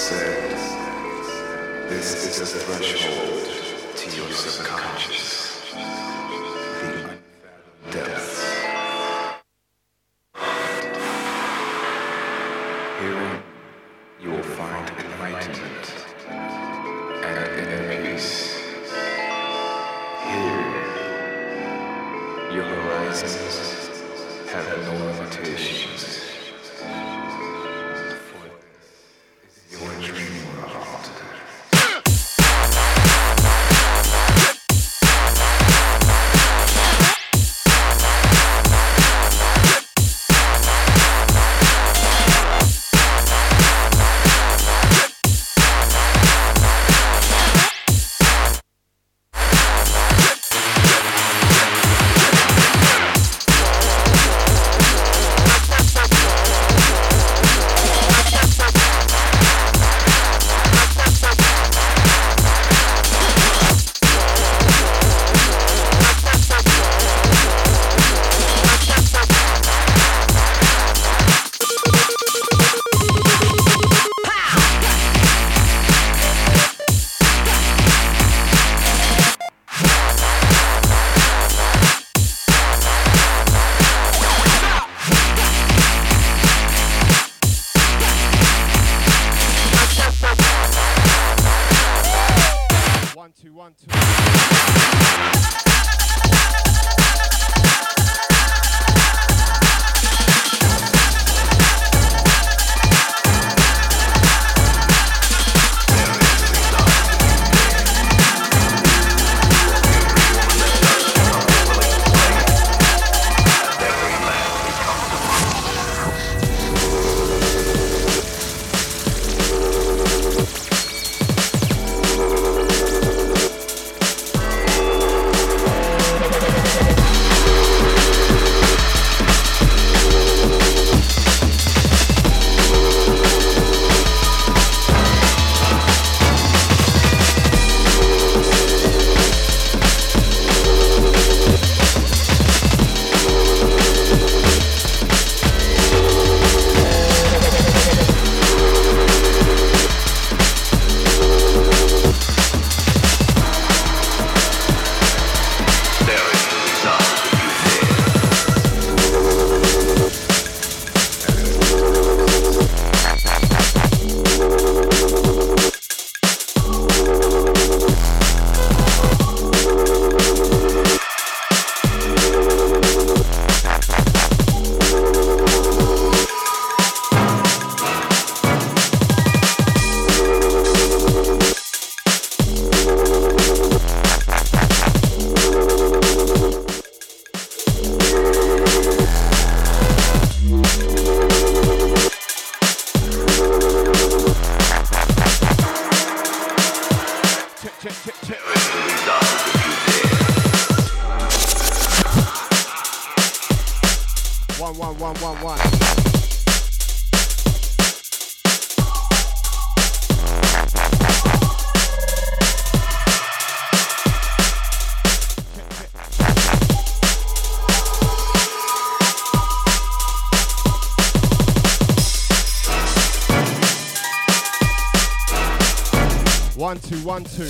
1 2 1 2.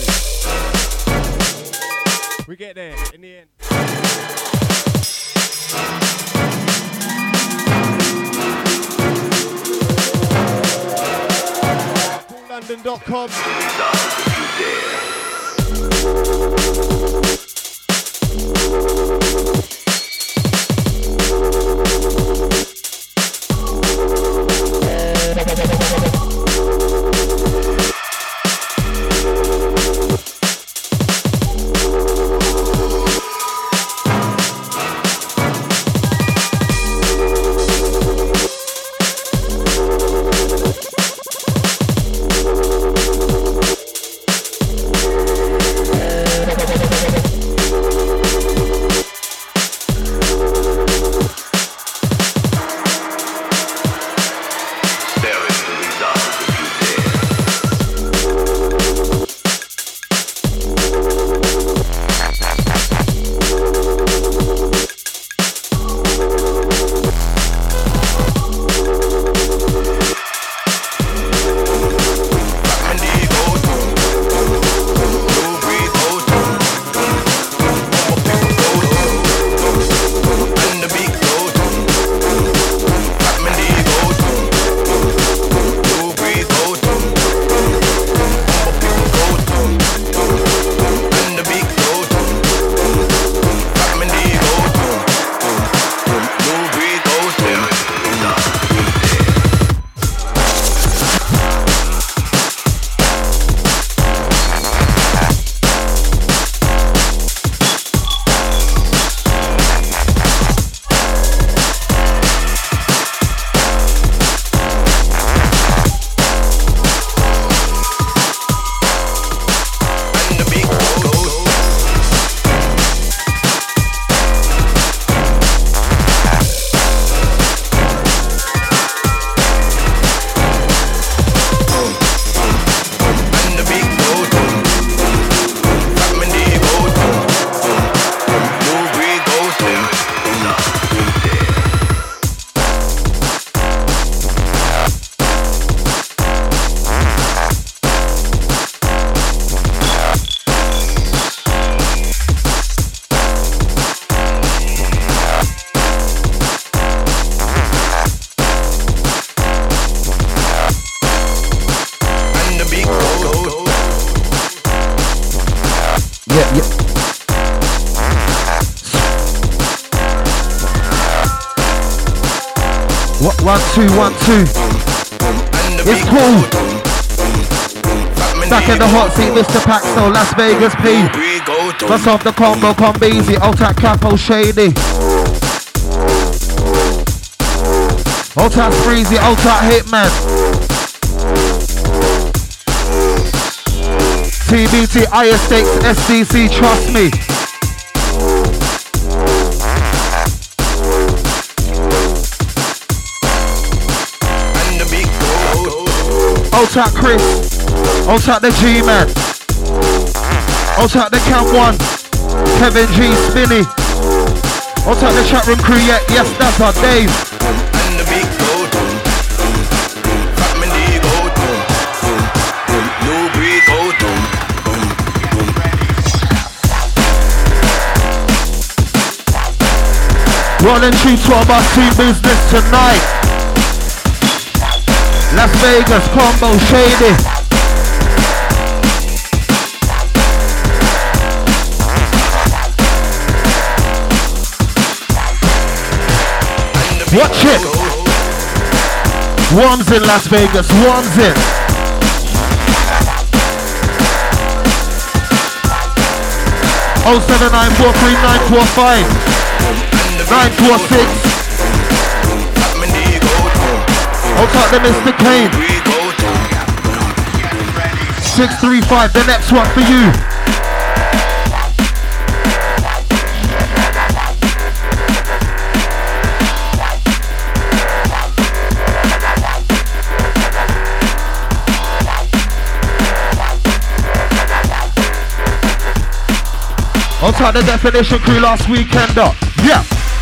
We get there in the end. London.com. 212. It's cool. Back in the hot seat, Mr. Paxo, Las Vegas P. Myself the combo, Combeezy, Old-Tack Capo, Shady. Old-Tack Spreezy, Old-Tack Hitman. TBT, ISX, SDC, trust me. Old-Tack Chris, Old-Tack the G-Man, Old-Tack the Camp 1, Kevin G, Spinny, Old-Tack the chat room crew, yeah, yes, that's our Dave. Rolling through 12 us team business tonight. Las Vegas, Combo, Shady. Watch it. Worms in Las Vegas, worms in. Oh 7943945 946. I'll talk to Mr. Kane. 635, the next one for you. I'll talk the Definition crew last weekend up. Yeah.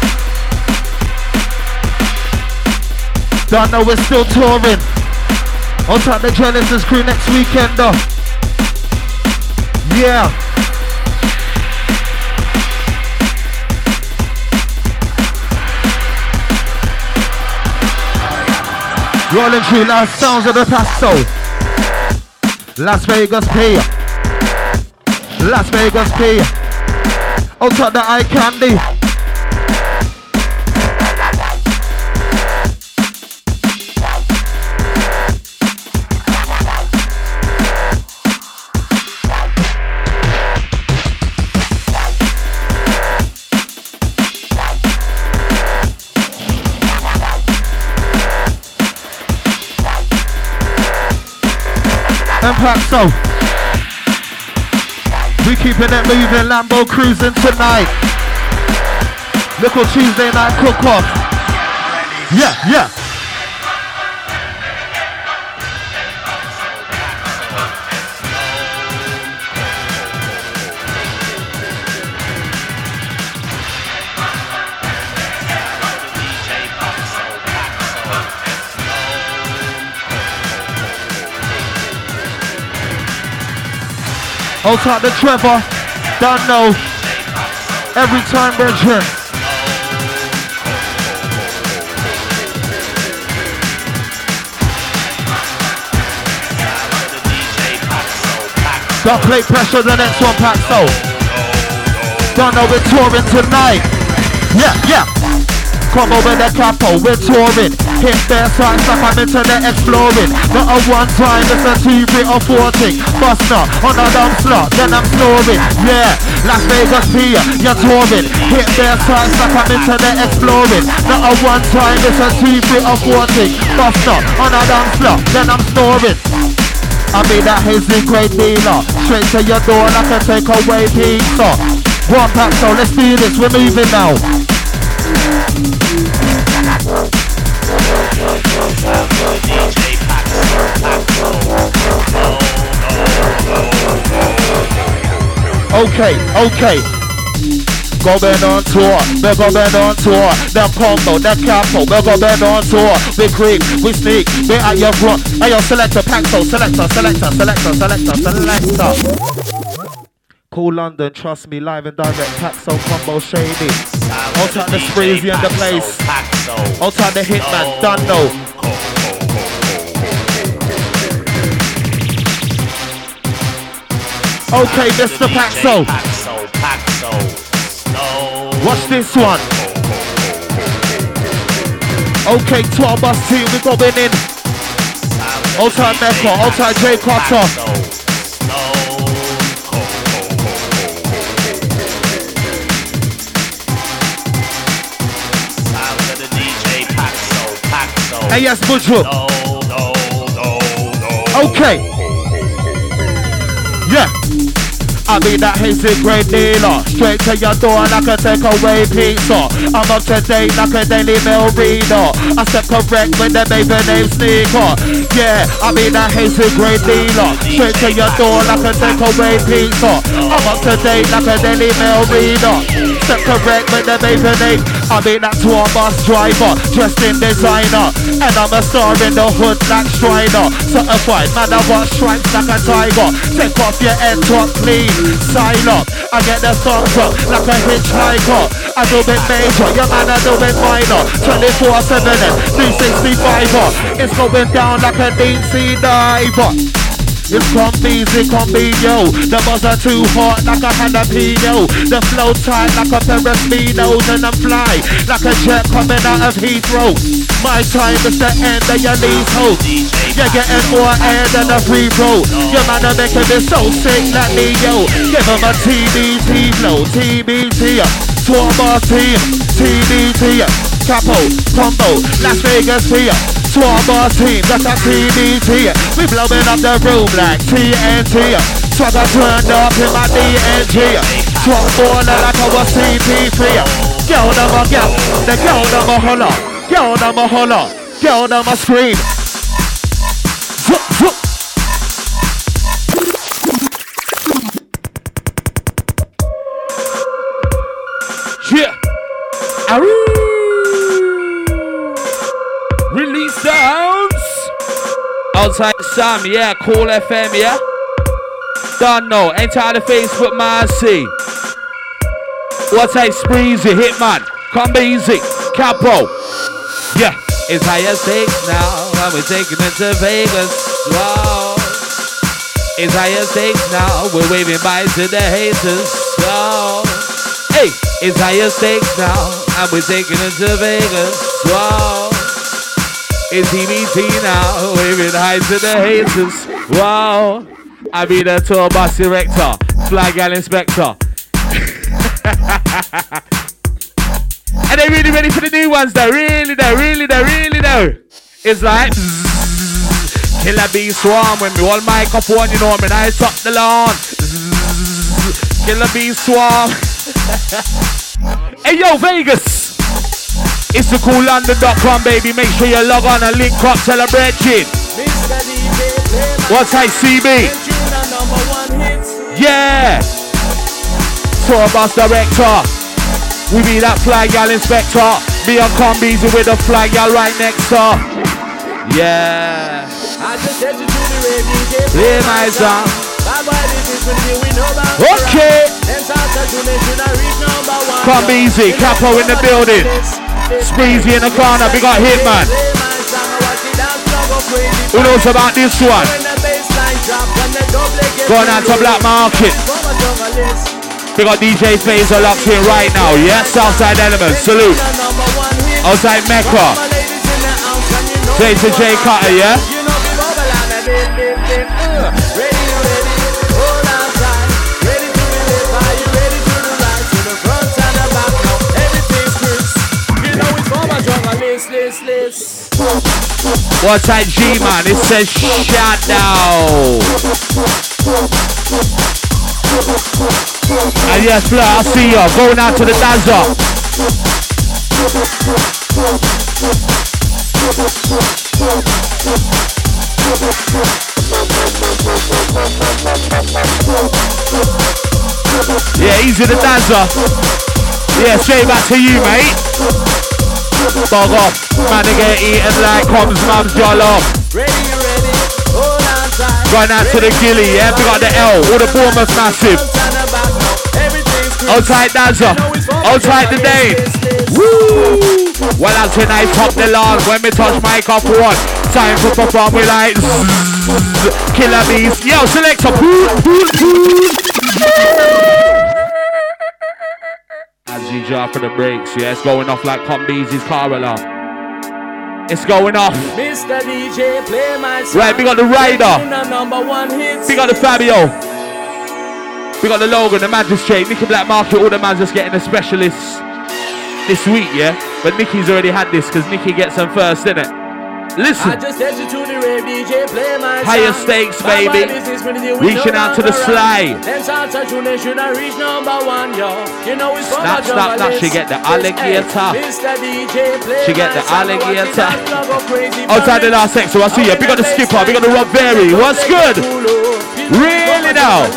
Don't know we're still touring. I'll talk the Genesis crew next weekend though. Yeah. Rolling through last sounds of the Paso. Las Vegas P. Las Vegas P. I'll talk the eye candy. Paxo. We keeping it moving, Lambo cruising tonight. Little Tuesday night cook off. Yeah, yeah. I'll talk to Trevor, don't know, every time Bridget. Don't play pressure, the next one Paxo. Don't know we're touring tonight. Yeah, yeah. Combo with the capo, we're touring. Hit their signs like I'm internet exploring. Not a one time, it's a 2, 3 or 4 thing. Buster on a dumb slot, then I'm snoring. Yeah, Las Vegas P, you're touring. Hit their signs like I'm internet exploring. Not a one time, it's a 2, 3 or 4 thing. Buster on a dumb slot, then I'm snoring. I be that hazy great dealer. Straight to your door like a takeaway pizza. One pack, so let's do this, we're moving now. Okay, okay. Go bend on tour, we go bend on tour. Them combo, that capo, we go bend on tour. We creep, we sneak, we at your front. Hey yo, selector, Paxo, selector, selector, selector, selector, selector. Cool London, trust me, live and direct, Paxo, combo, Shady. I'll take the Spreezy in the place. I'll take the Hitman, done know. Okay, Mr. Paxo. Watch this one. Okay, tour bus team, we going in. Outside Mecca, outside J Carter. Hey, yes, Buju. Okay. Yeah. I be that hazy great dealer. Straight to your door like a takeaway pizza. I'm up to date like a Daily Mail reader. I step correct with the baby name Sneaker. Yeah, I be that hazy great dealer. Straight to your door like a takeaway pizza. I'm up to date like a Daily Mail reader. Step correct with the baby name. I be that tour bus driver, dressed in designer. And I'm a star in the hood like Strider. Certified, man, I want stripes like a tiger. Take off your head top clean. Sign up, I get the thumbs up like a hitchhiker. I do it major, yeah man, I do it minor. 24/7 and 365. It's going down like a deep sea diver. It's combi, yo. The buzz are too hot like a jalapeno. The flow tight like a pair of speedos. And I'm fly like a jet coming out of Heathrow. My time is the end of your leasehold. You're getting more air than a free throw. Your man are making me so sick like Neo. Give him a TBT flow, TBT. Tour bar team, TBT. Capo, combo, Las Vegas here. Tour bar team, that's a TBT. We blowing up the room like TNT. Swagger turned up in my DNG. Tromboner like I was CP3. Girl, them a girl, the girl them a holler. Girl, them a holler. Girl, them a scream. Zoop, zoop. Yeah. Aroo. Release sounds. Outside Sam, yeah. Cool FM, yeah. Don't know. Enter the Facebook, Marcy. What's a Spreezy, Hitman? Come easy. Capo. Yeah. It's higher stakes now. And we're taking it to Vegas. Wow. It's higher stakes now. We're waving bye to the haters. Wow. Hey. It's higher stakes now. And we're taking it to Vegas. Wow. It's EBT now, waving high to the haters. Wow, I be the tour bus director, fly gal inspector. And they really ready for the new ones though, really though. It's like Killer Bee Swarm when me all microphone, you know me nice up the lawn. Killer Bee Swarm. Hey yo, Vegas. It's the CoolLondon.com, baby. Make sure you log on and link up, celebrating. What's ICB? Yeah. Tour bus director. We be that fly gal inspector. Be on Combies with a fly gal right next door. Yeah. I just said you to the radio. Play my song. Okay. Combies, Capo in the building. Spreezy in the corner, we got Hitman. Who knows about this one? Going out to Black Market. We got DJ Phaser locked in right now, yeah? Southside Elements, salute. Outside Mecca. J to J Cutter, yeah? What's that G-Man? It says Shadow. And yes, Fleur, I see you. Going out to the Dazza. Yeah, easy the Dazza. Yeah, straight back to you, mate. Bog off, man, they get eaten like Combs Mum's Jollof. Going out to the Gilly, yeah, we got the L, all the Bournemouth massive. Outside Dazza, outside the Dane. Woo! Well, as when I top the lawn, when we touch microphone, time for perform, we like Killer Bees. Yo, select a As you jar for the brakes, yeah, it's going off like Combies' car alarm. It's going off. Mr. DJ, play my song. Right, we got the Rider. #1 We got the Fabio. We got the Logan, the Magistrate, Nicky Black Market, all the man's just getting a specialist this week, yeah? But Nicky's already had this because Nicky gets them first, innit? Listen. I just you to the rave, DJ, play my higher song. stakes, baby. Reaching out to the sly. Snap, snap, she get the alligator. She get the alligator. Outside the last section, I see you. We got the Skipper, we got the Rob Berry. What's good? Really now?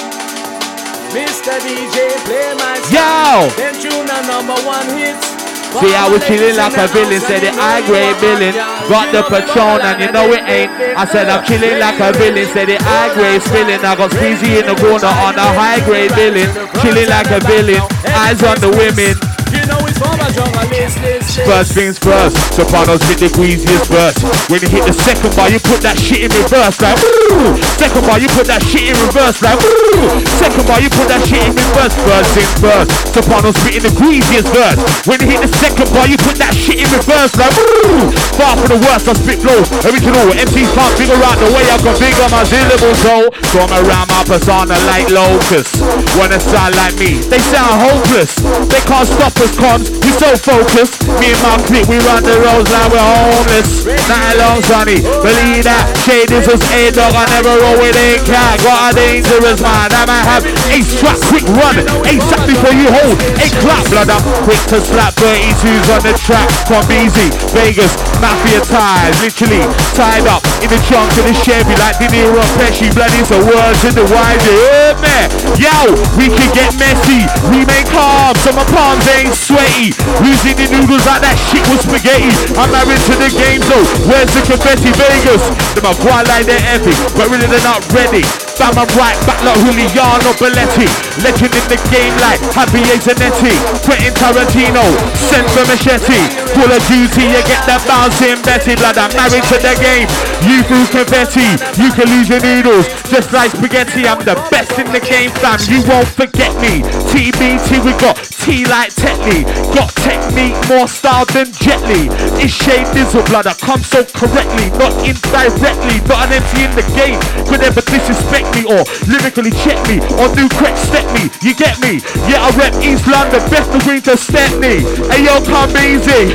Mr. DJ, play my song. Yo! Then tune #1 hits. See, I was chilling like a villain, said the high grade villain. Got the Patron and you know it ain't. I said I'm chilling like a villain, said the high grade spilling. I got Squeezy in the corner on a high grade villain. Chilling like a villain, eyes on the women. You know it's for my jungle list. First things first, Sopranos hit the greasiest verse. When you hit the second bar, you put that shit in reverse, like woo. Second bar, you put that shit in reverse, like woo. Second bar, you put that shit in reverse. First things first, Sopranos hitting the greasiest verse. When you hit the second bar, you put that shit in reverse, like woo. Far from the worst, I spit flows. Original, MCs can't figure out the way I configure my syllables, so I'm around my persona like locusts. Wanna sound like me, they sound hopeless. They can't stop us, cons, we so focused. Me and my clique, we run the roads like we're homeless. Nothing long, sonny, believe that. Shade is just A-Dog, I never roll with a cat. Got a dangerous mind, I might have a strap, quick run. A-sack before you hold a clap. Blood, I'm quick to slap 32s on the track. From BZ, Vegas, Mafia ties. Literally tied up in the trunk of the Chevy like De Niro and Pesci. Bloody so words in the wide, you heard me? Yo, we can get messy, we make carbs, so my palms ain't sweaty. Losing the noodles like that shit was spaghetti. I'm married to the game though, where's the confetti? Vegas, them are quite like they're epic, but really they're not ready. Bam, I'm right back like Juliano Belletti. Legend in the game like Javier Zanetti. Quentin Tarantino, sent for machete. Call of Duty, you get that bouncing Betty. Blood, I'm married to the game. You threw confetti, you can lose your noodles just like spaghetti. I'm the best in the game, fam, you won't forget me. TBT, we got T like Tetley. Got technique, more style than Jet Li. It's Shade Dizzle, blood, I come so correctly. Not indirectly, not an MC in the game could ever disrespect me or lyrically check me or do correct step me. You get me? Yeah, I rep East London, best of green to Stepney. Hey yo, come easy.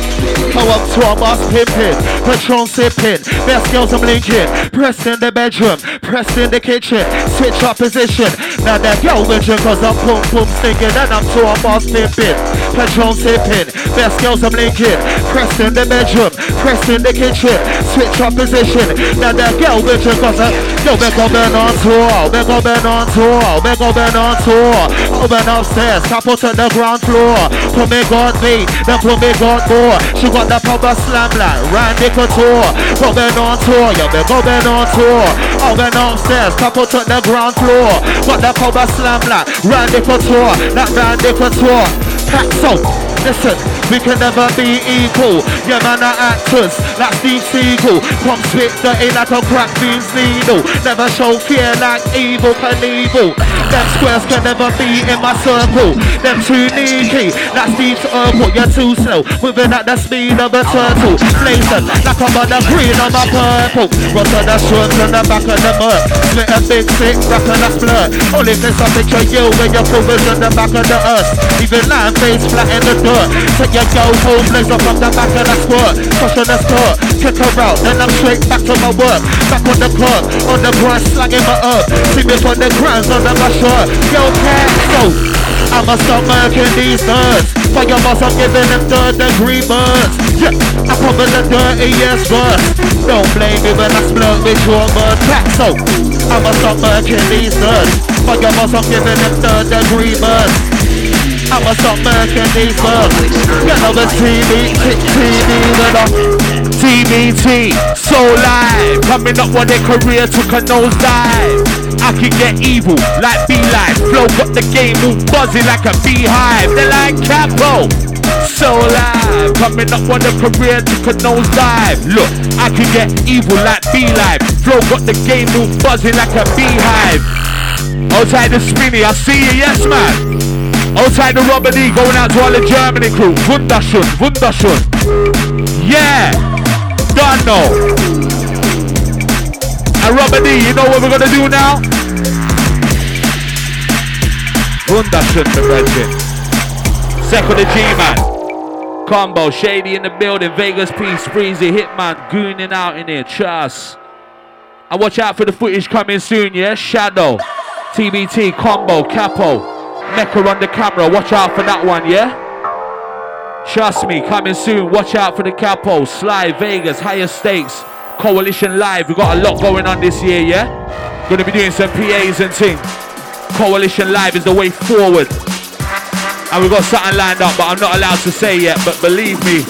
Go up to a boss pimpin', Patron sippin', best girls I'm linking, pressed in the bedroom, pressed in the kitchen, switch up position. Now that girl with you cause I'm boom boom stinking, and I'm to a boss pimpin', Patron sippin', best girls I'm linking, pressed in the bedroom, pressed in the kitchen, switch up position. Now that girl with you cause I'm, yo, we go been on tour, we go been on tour, we go been on tour. Open upstairs, top out to the ground floor, put me God me, then put me God more. She got the power slam like Randy Couture. Going on tour, yeah, we going on tour. Open upstairs, top out to the ground floor. Got the power slam like Randy Couture, not Randy Couture. So, listen, we can never be equal. Yeah, man, are actors like Steve Seagal. Come spit dirty like a crack beans needle. Never show fear like Evil Knievel. Them squares can never be in my circle. Them too sneaky, like Steve's Urkel. You're too slow, moving at the speed of a turtle. Blazing like I'm on the green on my purple. Run to the shorts on the back of the mud. Split a big stick, back on the splurt. Only there's a picture you when your fingers on the back of the earth. Even line face flat in the dirt. Take your go home, legs up from the back of the squirt. Push on the skirt, kick her out, then I'm straight back to my work. Back on the curb, on the grass, slanging my herb. See me on the grounds under my shirt. Yo, cat, so I'ma stop murking these birds. For your boss, I'm giving them third-degree birds. Yeah, I cover the dirtiest verse. Don't blame me when I splurt with your bird pack. So I'ma stop murking these birds. For your boss, I'm giving them third-degree birds. I'ma stop murking these birds. Get over TV with a TBT, so live. Coming up when their career took a nosedive. I can get evil like Beeline. Flow got the game all buzzing like a beehive. They like Capo, so live. Coming up when the career took a nosedive. Look, I can get evil like Beeline. Flow got the game all buzzing like a beehive. Outside the Spinny, I see you, yes man. Outside the Robert E, going out to all the Germany crew. Wunderschön, wunderschön. Yeah. Don't know. And Robert D, you know what we're gonna do now? Wunderschön, the virgin. Second the G-Man. Combo, Shady in the building. Vegas Peace, Breezy, Hitman, gooning out in here. Trust. And watch out for the footage coming soon, yeah? Shadow, TBT, Combo, Capo, Mecca on the camera. Watch out for that one, yeah? Trust me, coming soon. Watch out for the Capo, Sly, Vegas, Higher Stakes, Coalition Live. We got a lot going on this year, yeah? Gonna be doing some PAs and things. Coalition Live is the way forward. And we got something lined up, but I'm not allowed to say yet, but believe me.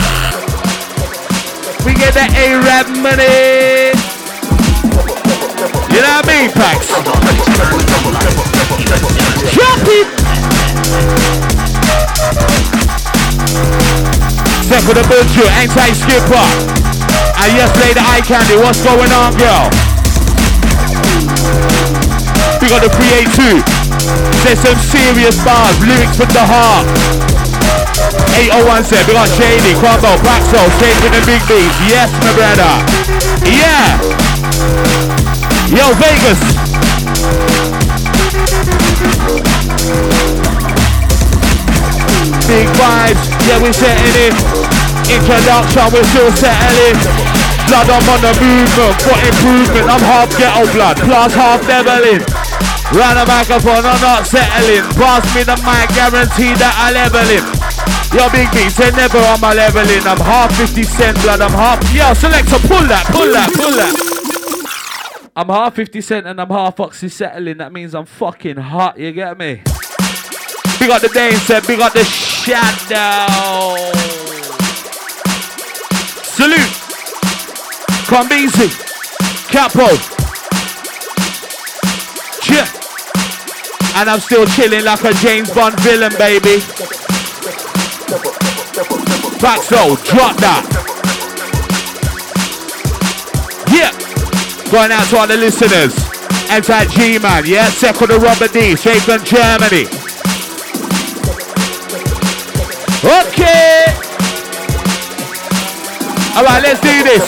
We get that A-Rap money. You know what I mean, Pax? Jump it! Second the butcher, anti-skipper. And yes, play the eye candy. What's going on, girl? We got the 382. There's some serious bars, lyrics with the heart. 801 said, we got Shady, Crombo, Paxo, Shady with the big beats. Yes, my brother. Yeah. Yo, Vegas. Big vibes, yeah, we're setting it. Introduction, we're still settling. Blood, I'm on the movement, for improvement. I'm half ghetto blood, plus half deviling. Run a microphone, I'm not settling. Pass me the mic, guarantee that I level him. Yo, big beats, they never on my leveling. I'm half 50 Cent blood, I'm half. Yo, selector, pull that, pull that, pull that. I'm half 50 Cent and I'm half Oxy settling. That means I'm fucking hot, you get me? Big up the Dane said, big up the Shadow. Salute. Come easy. Capo. Cheer. And I'm still chilling like a James Bond villain, baby. Paxo, drop that. Yeah. Going out to all the listeners. Anti-G-Man, yeah? Second to Robert D, straight from Germany. Okay. Alright, let's do this.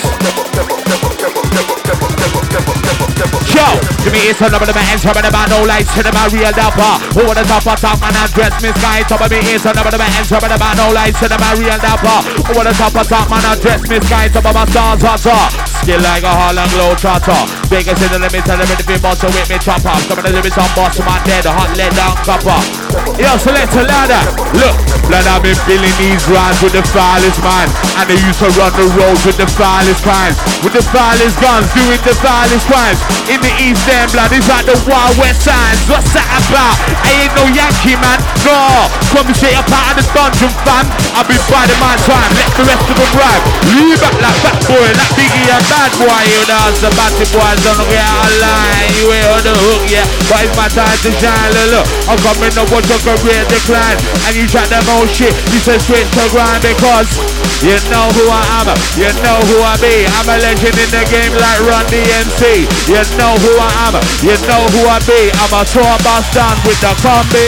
Yo, give me it's another man, enter the man, no lights, to the man, real dapper. Who wanna top man and dress me sky? Top of me it's another man, enter the man, no lights, to the man, real dapper. Who wanna top man and dress me sky? Top of my stars hotter. Skill like a Harlem Globetrotter. Vegas in the limit, tell them anything muscle with me chopper. Some of the limits on boss, man dead, hot lead down copper. Yo, select a ladder. Look, blood, I've been filling these rounds with the foulest man. And they used to run the roads with the foulest crimes. With the foulest guns, doing the foulest crimes. In the East End, blood, it's like the Wild West signs. What's that about? I ain't no Yankee, man. No, come straight up out of the dungeon, fam. I've been biding my time, let the rest of them ride. Leave back like fat boy, like Biggie and bad boy. You know, the batty boys don't get out of line. You ain't on the hook, yeah. But it's my time to shine, look. I'm coming up, watch your career decline. And you chat them old shit, you say straight to grind because you know who I am, you know who I be. I'm a legend in the game like Run DMC. You know who I am, you know who I be. I'm a tour bus down with the combi.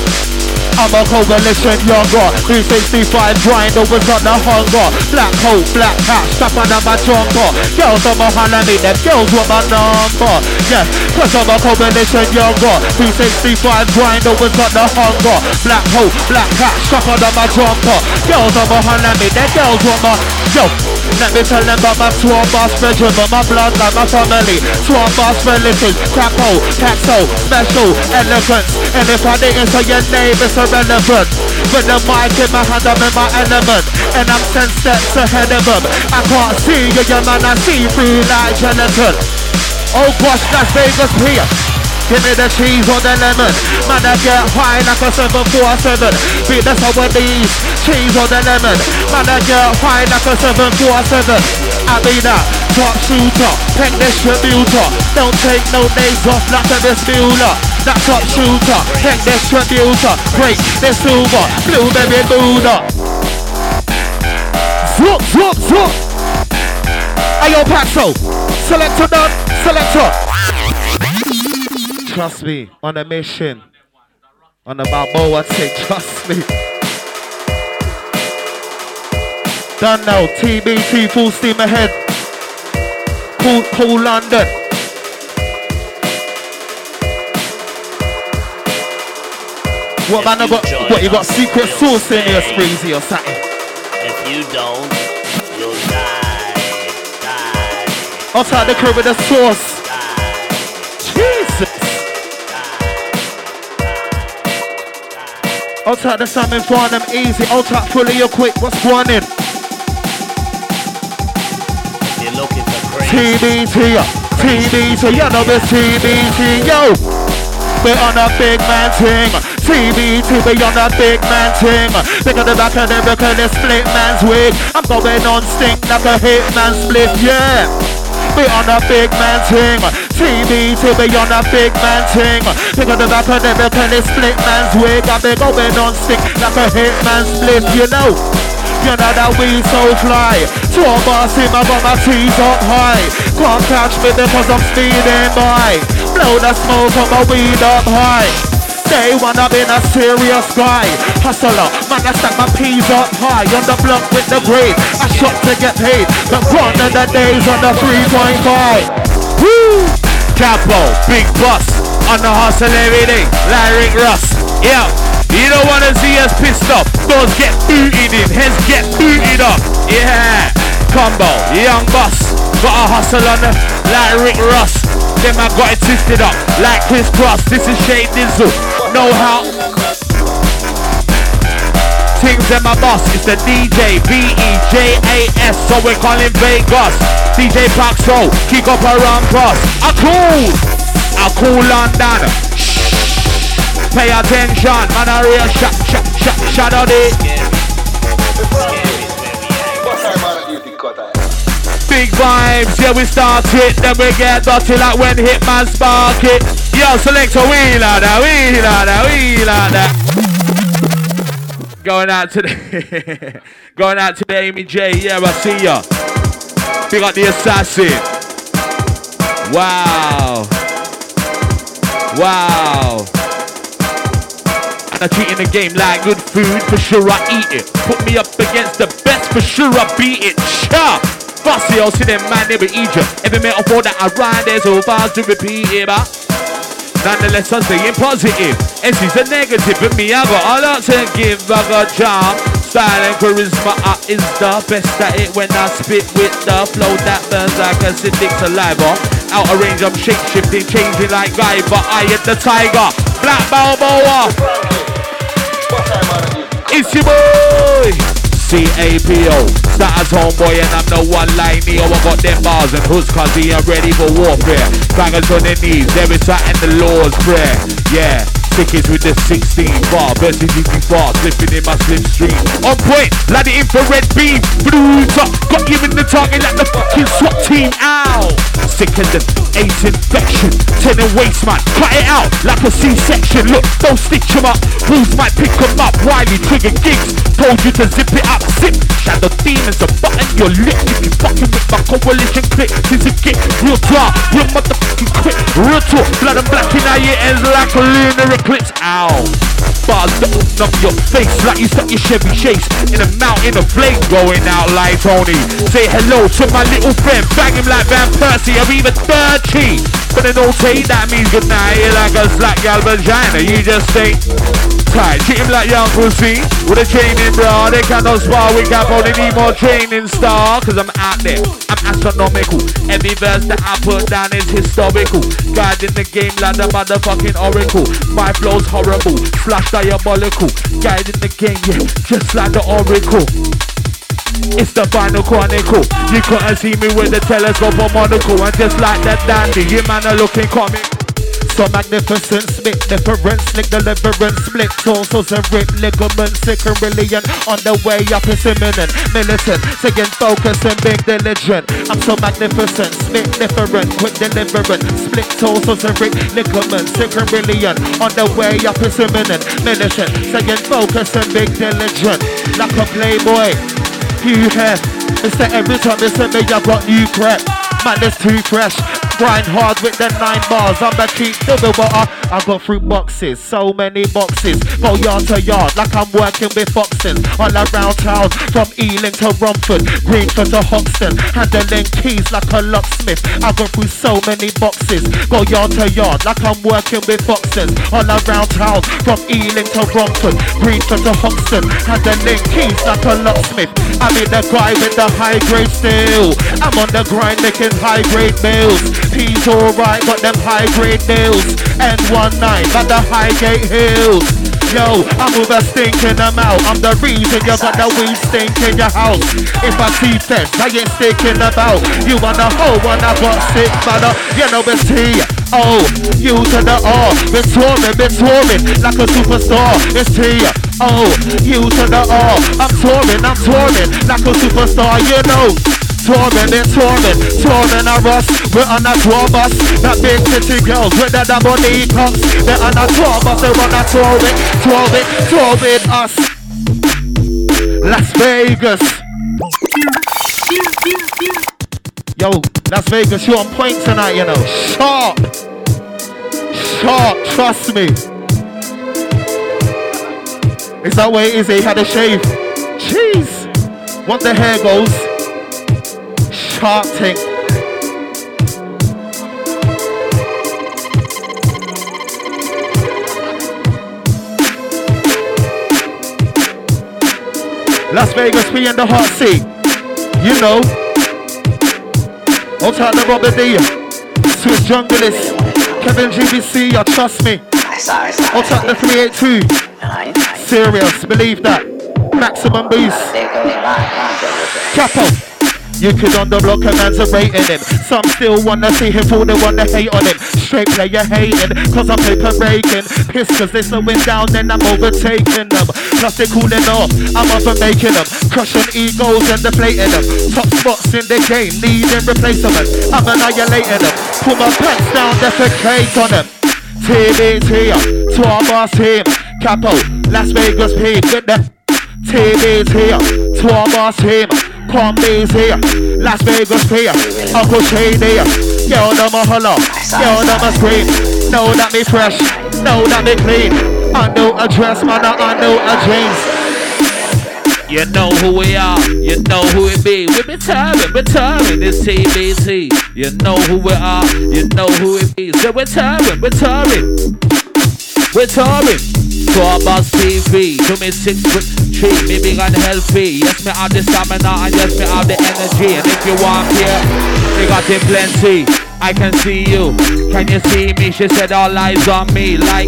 I'm a coalition younger. 365 grind always on the hunger. Black coat, black hat, strap under my jumper. Girls on my hand, I mean them girls want my number. Yeah, cause I'm a coalition younger. 365 grind always on the hunger. Black coat, black hat, strap under my jumper. Girls on my hand, I mean them girls want my. Yo, let me tell them about my tour boss regiment, my blood like my family. Tour boss relatives, Capo, Paxo, special, elegance. And if I didn't say your name, it's irrelevant. With the mic in my hand, I'm in my element. And I'm 10 steps ahead of them. I can't see you, your man, I see through like gelatin. Oh gosh, that's Vegas here. Give me the cheese or the lemon. Man, I get high like a 747. Beat the sour these, cheese or the lemon. Man, I get high like a 747. I be that top shooter, pen distributor. Don't take no days off like a disputer. That top shooter, pen distributor. Break the silver, blueberry Buddha. Zoop, zoop, zoop. Ayo, Paxo. Selector done, selector. Trust me, on a mission. On a Balboa thing, trust me. Done now, TBT, full steam ahead. Cool London. What man, I got? What you got? Secret sauce in here, Spreezy or something? If you don't, you'll die. Outside the crib with the sauce. Jesus. Outside the salmon for them easy. Outside fully you quick. What's going in? You're looking for crazy. TBT, you know the TBT, yo. We on a big man ting. TBT, we on a big man ting. Think of the back of the brick of the split man's wig. I'm going on stink like a hit man split, yeah. We on a big man ting. TBT, we on a big man ting. Think of the back of the brick of the split man's wig. I've been going on stink like a hit man split, you know. You know that we so fly. Tour boss him, I got my teeth up high. Can't catch me because I'm speeding by. Blow the smoke on my weed up high. They wanna be in a serious guy. Hustler, man, I stack my peas up high. On the block with the grade, I shot to get paid. But one of the days on the 3.5. Woo! Capo, big boss. On the hustle every day, like Rick Ross. Yeah. You don't wanna see us pissed off. Doors get booted in, heads get booted up. Yeah, combo, young boss. Got a hustle on the like Rick Ross. Then I got it twisted up like Chris Cross. This is Shay Dizzle. Know how? Things in my boss. It's the DJ VEJAS. So we call him Vegas. DJ Paxo, kick up around cross. I cool London. Pay attention, man, a real shot on it. Big vibes, yeah, we start it, then we get dirty like when Hitman spark it. Yo, select a wheel on that. Going out to the Amy J, yeah, I see ya. Big up the assassin. Wow. I treat in the game like good food, for sure I eat it. Put me up against the best, for sure I beat it. Sure. Fussy, I'll see them man, they be Egypt. Every metaphor that I rhyme, there's so fast to repeat it, but nonetheless, I'm staying positive. NC's a negative, but me, I got a lot to give. I got charm, style and charisma. I is the best at it when I spit with the flow that burns like acidic saliva. Out of range, I'm shape-shifting, changing like Guy, but I hit the tiger. Black Balboa. It's your boy CAPO, Status homeboy, and I'm no one like Neo. I got them bars and hoods cause he ain't ready for warfare. Bangers on their knees, there is something the Lord's prayer. Yeah, tickets with the 16 bar, best is easy far, slipping in my slipstream. On point, like the infrared beam. Blues up, got you in the target like the fucking SWAT team. Ow! Sick as the AIDS infection. Turning waste man, cut it out like a C-section. Look, don't stitch him up. Wolves might pick him up. Wiley trigger gigs. Told you to zip it up. Zip. Shadow demons a button your lip. If you fucking with my coalition click. Since it get real dark, real motherfucking quick. Real talk, blood and black in our your ends like a lunar eclipse. Ow. Bars that open up your face like you stuck your Chevy Chase in a mountain of flame going out like Tony. Say hello to my little friend, bang him like Van Persie or even 30. But then don't say that means good night. You're like a slack gal vagina, you just stay tight. Treat him like young pussy with a chain in bra. They cannot spar with cap, only need more training star. Cause I'm out there, I'm astronomical. Every verse that I put down is historical. Guiding the game like the motherfucking oracle. My flow's horrible, flash diabolical. Guiding the game, yeah, just like the oracle. It's the final chronicle. You couldn't see me with the telescope or monocle. And just like that dandy, you man are looking comic. So magnificent, spit different, slick deliverance, split torsos and rip ligaments, sick and brilliant, on the way up is imminent, militant, singing focus and being diligent. I'm so magnificent, spit different, quick deliverance, split torsos and rip ligaments, sick and brilliant, on the way up is imminent, militant, singing focus and being diligent, like a playboy. You have, it's that every time they send me I got new crap. Man, it's too fresh. Grind hard with the 9 bars. I'm the keep double butter. I got through boxes, so many boxes. Go yard to yard like I'm working with boxing. All around town, from Ealing to Romford, Greenford to Hoxton, handling keys like a locksmith. I go through so many boxes. Go yard to yard like I'm working with boxers. All around town, from Ealing to Romford, Greenford to Hoxton, handling keys like a locksmith. I'm in the guy with the high grade steel. I'm on the grind making high grade meals. P's alright, got them high grade meals. N19 got the Highgate Hills. Yo, I'm with a stink in the mouth. I'm the reason you got the weed stink in your house. If I see fence, I ain't sticking about. You want the whole one, I got sick, brother. You know it's T. Oh, you to the R. Been touring like a superstar. It's T. Oh, you to the R. I'm touring like a superstar. You know. Touring a Russ. We're on a tour bus. That big city girls with the double D cups. They're on a tour bus. They wanna tour with us. Las Vegas. Yo, Las Vegas, you on point tonight, you know. Sharp, trust me. Is that way it is? He had a shave. Jeez. Once the hair goes, sharp thing. Las Vegas, we in the hot seat. You know. I'll talk to Robert D. Swiss Junglist. Kevin GBC, you trust me. I'll talk to 382. Serious, believe that. Maximum boost. Capo. You could on the block a man's a rating him. Some still wanna see him fall, they wanna hate on him. Straight player hating, cause I'm paper breaking. Pissed cause they slowing down, then I'm overtaking them. Plus they cooling off, I'm up and making them. Crushing egos and deflating them. Top spots in the game, needing replacement. I'm annihilating them. Pull my pants down, defecate on them. TBT, to our boss team. Capo, Las Vegas P, with the TBT, to our boss team. Combies here, Las Vegas here, Uncle Shady, yo, them a holler, yo, them a scream, know that me fresh, know that me clean, I know a dress, man, I know a jeans. You know who we are, you know who it be, we be touring, it's TBT. You know who we are, you know who it be, so we're touring. Tour bus TV, to me 6'3", me big and healthy. Yes, me have the stamina and yes, me have the energy. And if you want here, we got it plenty. I can see you, can you see me? She said all eyes on me, like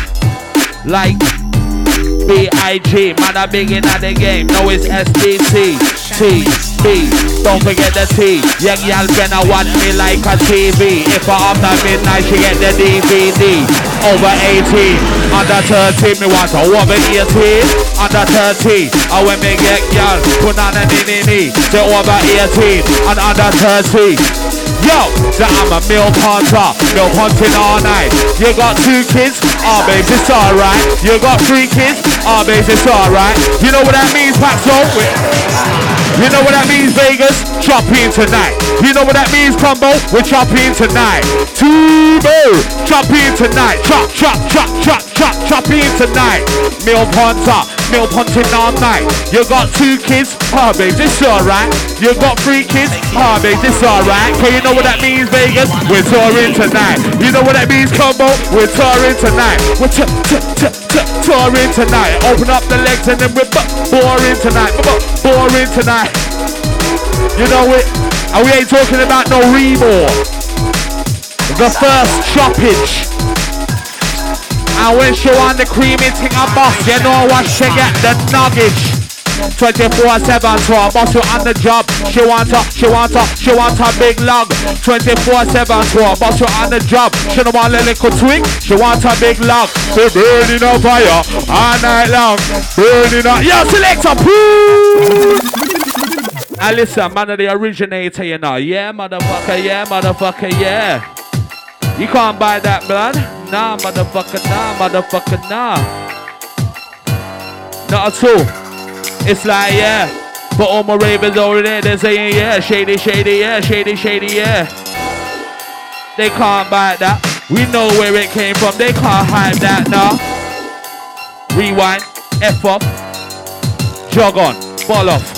B.I.G. Man, I'm big in the game. No, it's S.D.T. T.B. Don't forget the T. Young y'all gonna watch me like a TV. If I after midnight, she get the DVD. Over 18, under 30, me want to over 18. Under 30, and when me get y'all, put on a knee. Say over 18 and under 30. Yo, so I'm a milk hunter, milk hunting all night. You got 2 kids? Oh, babes, it's alright. You got 3 kids? Oh, babes, it's alright. You know what that means, Paxo? You know what that means, Vegas? Chop in tonight. You know what that means, Combo? We're chopping tonight. Tubo, chop in tonight. Chop in tonight. Milk hunter, milk hunting all night. You got 2 kids? Oh, babes, it's alright. You got 3 kids? Oh, babes, it's alright. Okay, you know what that means, Vegas? We're touring tonight. You know what that means, Combo? We're touring tonight. We're touring tonight. Open up the legs and then we're boring tonight. Boring tonight. You know it. And we ain't talking about no remore. The first choppage. And when she want the creamy thing a boss, you know what she get, the nuggage. 24/7, so I boss you on the job. She want a big log. 24/7, so I boss you on the job. She don't want a little twig, she wants a big log. She burning on fire all night long. Burning on. Yo, selector, and listen, man, of the originator, you know. Yeah, motherfucker, yeah. You can't buy that, blood. Nah, motherfucker, nah. Not at all. It's like, yeah, but all my ravens over there, they're saying, yeah, shady, yeah. They can't bite that. We know where it came from. They can't hide that now. Rewind. F up. Jog on. Fall off.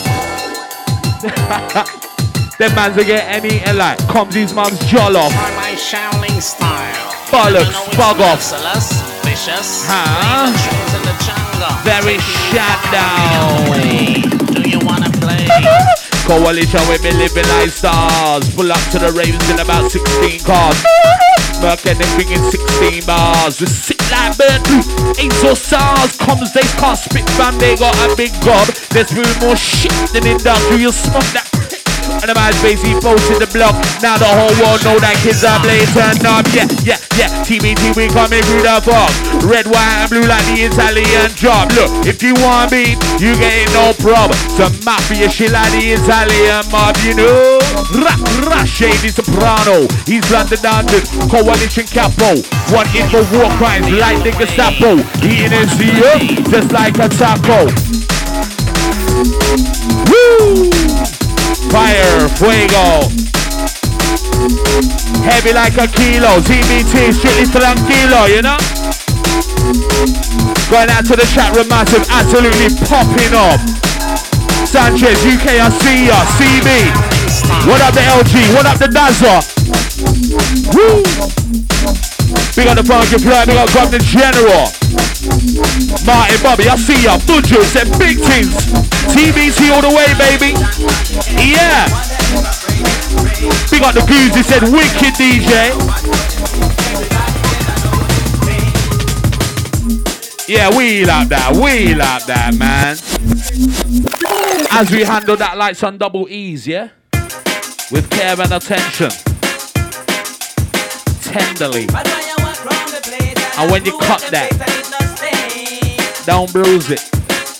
Them mans will get any like comes his mum's joll off. On my Shaolin style. Bollocks. Bug off. Vicious. Huh? In the jungle. Very shadow. Do you wanna play? Coalition with me living like stars. Pull up to the ravens in about 16 cars. Merc and them bringing 16 bars. We sit like Berkeley, AIDS or SARS. Comms they can't spit, fam, they got a big gob. There's really more shit than industrial smoke that. And the man's basically posted the block. Now the whole world know that kids are blatant up. Yeah. TBT, we coming through the fog. Red, white, and blue like the Italian job. Look, if you want beat, you get it no problem. Some mafia shit like the Italian mob, you know. Shady Soprano. He's London London. Coalition capo. One in for war crimes like the Gestapo. Eating his up just like a taco. Woo! Fire, fuego. Heavy like a kilo. TBT, strictly tranquilo, you know? Going out to the chat room, massive, absolutely popping up. Sanchez, UK, I see ya. CB. What up the LG? What up the Dazza? Woo! Big on the funky fly, big up Governor General. Martin, Bobby, I see ya. Budgets and big things. TBT all the way, baby. Yeah. Big up the goose, he said wicked DJ. Yeah, we like that, man. As we handle that lights on double E's, yeah? With care and attention. Tenderly. And when you cut that, don't bruise it.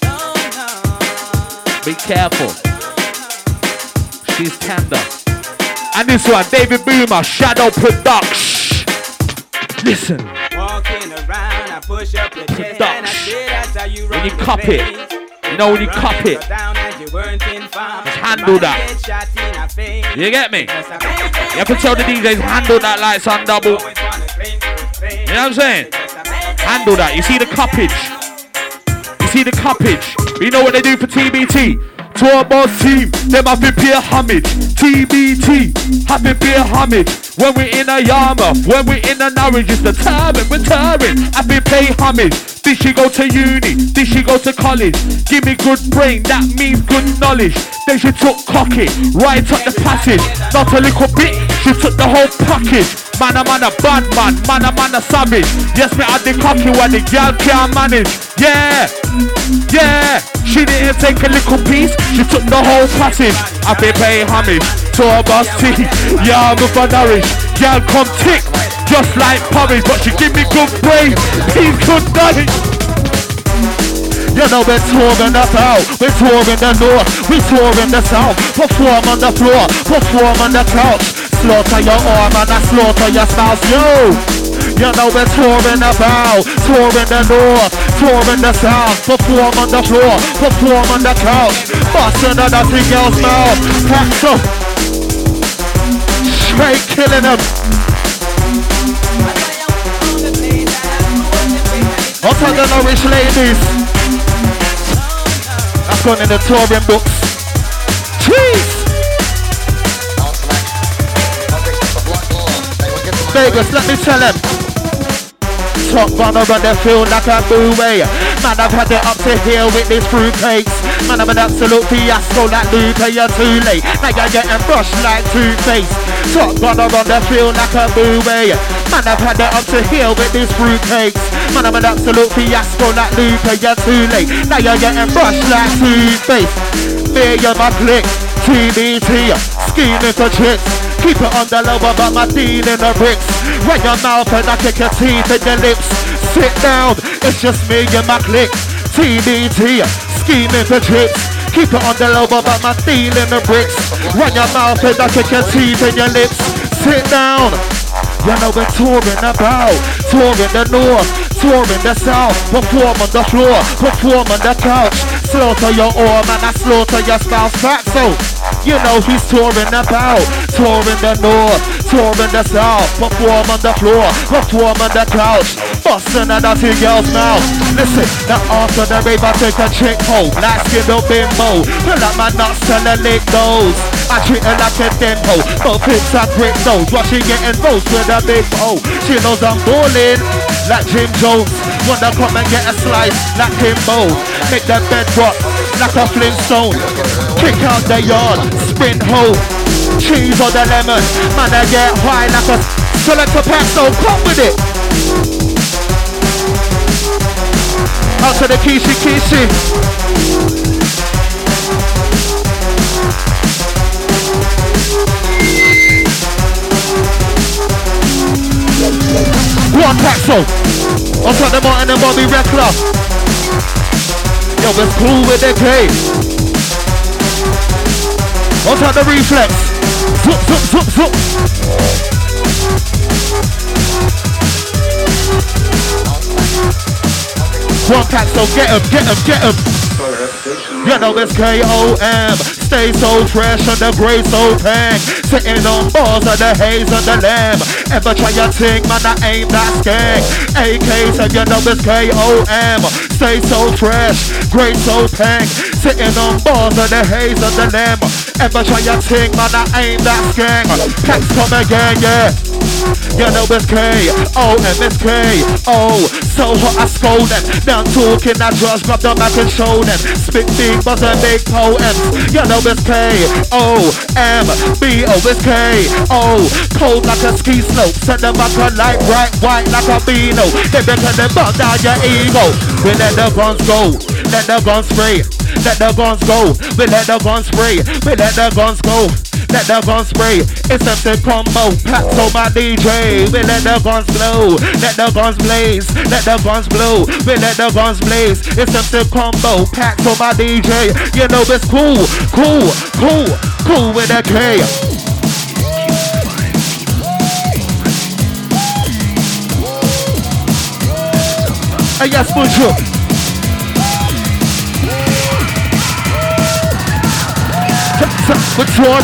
Be careful. She's tender. And this one, David Boomer, Shadow Production. Listen. Walking around, I push up your chest and I say that's how you when you cup it, you know when you cup it, just handle that. You get me? You have to tell the DJs handle that lights on double. You know what I'm saying? Handle that. You see the cuppage. You see the cuppage. You know what they do for TBT? Tour boss team, them have to pay homage. TBT, have to pay homage. When we're in a Yarmouth, when we're in a Norwich, it's the turban, we're turban. Have to pay homage. Did she go to uni? Did she go to college? Give me good brain, that means good knowledge. Then she took cocky, right up the passage. Not a little bit, she took the whole package. Man a bad man a savage. Yes, me had the cocky where the girl can't manage. Yeah. She didn't take a little piece, she took the whole passage. I be pay homage to a boss tea. Yeah, I'm for nourish. Girl come tick, just like porridge. But she give me good brain, he's good knowledge. You know we're touring the south, we're touring the north, we're touring the south. Perform on the floor, perform on the couch. Slaughter your arm and I slaughter your spouse, yo. You know we're touring about, touring the north, touring the south. Perform on the floor, perform on the couch. Busting on the big girl's mouth. Packs up, straight killing them. Up on the Norwich ladies. That's gone in the touring books. Jeez. Vegas, let me tell them. Top runner and they feel like a boo-way. Man, I've had it up to here with these fruitcakes. Man, I'm an absolute fiasco like Luke, you're too late. Now you're getting brushed like Two-Face. Top runner and they feel like a boo-way. Man, I've had it up to here with these fruitcakes. Man, I'm an absolute fiasco like Luke, you're too late. Now you're getting brushed like Two-Face. Me and my clique, TBT, scheming for tricks. Keep it on the lower, but my deal in the bricks. Run your mouth and I kick your teeth in your lips. Sit down, it's just me and my clique. TBT, scheming for tricks. Keep it on the lower, but my deal in the bricks. Run your mouth and I kick your teeth in your lips. Sit down. You know we're touring about, touring the north, touring the south. Perform on the floor, perform on the couch. Slaughter your arm and I slaughter your spouse. Back so. You know he's touring about, touring the north, touring the south, perform on the floor, perform on the couch, busting a dirty girl's mouth. Listen, now after the rave I take a chick home, light skin up bimbo, pull up my nuts and the lick those. I treat her like a demo, both hips are grip nose, while she getting roast with a big pole. She knows I'm balling like Jim Jones, wanna come and get a slice like Kimbo, make that bed rock like a Flintstone, kick out the yard, sprint home, cheese on the lemon, man I get high like a select a pack, so come with it. Out to the Kishi Kishi. One Paxo. On top the Martin and Bobby Reckler. Yo, it's cool with the K. On top the Reflex. Zoop, zoop, zoop, zoop. One Paxo, get him, get him, get him. You know it's K-O-M. Stay so fresh and the grey so pang. Sitting on balls of the haze and the lamb. Ever try your thing, man, I ain't that skank. AK said you know it's K-O-M. Stay so fresh, grey so pang. Sitting on balls of the haze and the lamb. Ever try your thing, man, I ain't that skank. Packs come again, yeah. You know it's K-O-M, it's K-O. So hot I scold them. Now talking I just grab the mic and show them. Spit big buzz and big poems. You know it's K-O-M-B-O, it's K-O. Cold like a ski slope. Send them back a light bright white like a beano. They better than burn down your ego. We let the guns go. Let the guns spray. Let the guns go. We let the guns spray. We let the guns go. Let the guns spray, it's a sick combo. Packs on my DJ, we let the guns blow. Let the guns blaze, let the guns blow. We let the guns blaze, it's a sick combo. Packs on my DJ, you know it's cool, cool, cool, cool with a K. And yes, bonjour. We're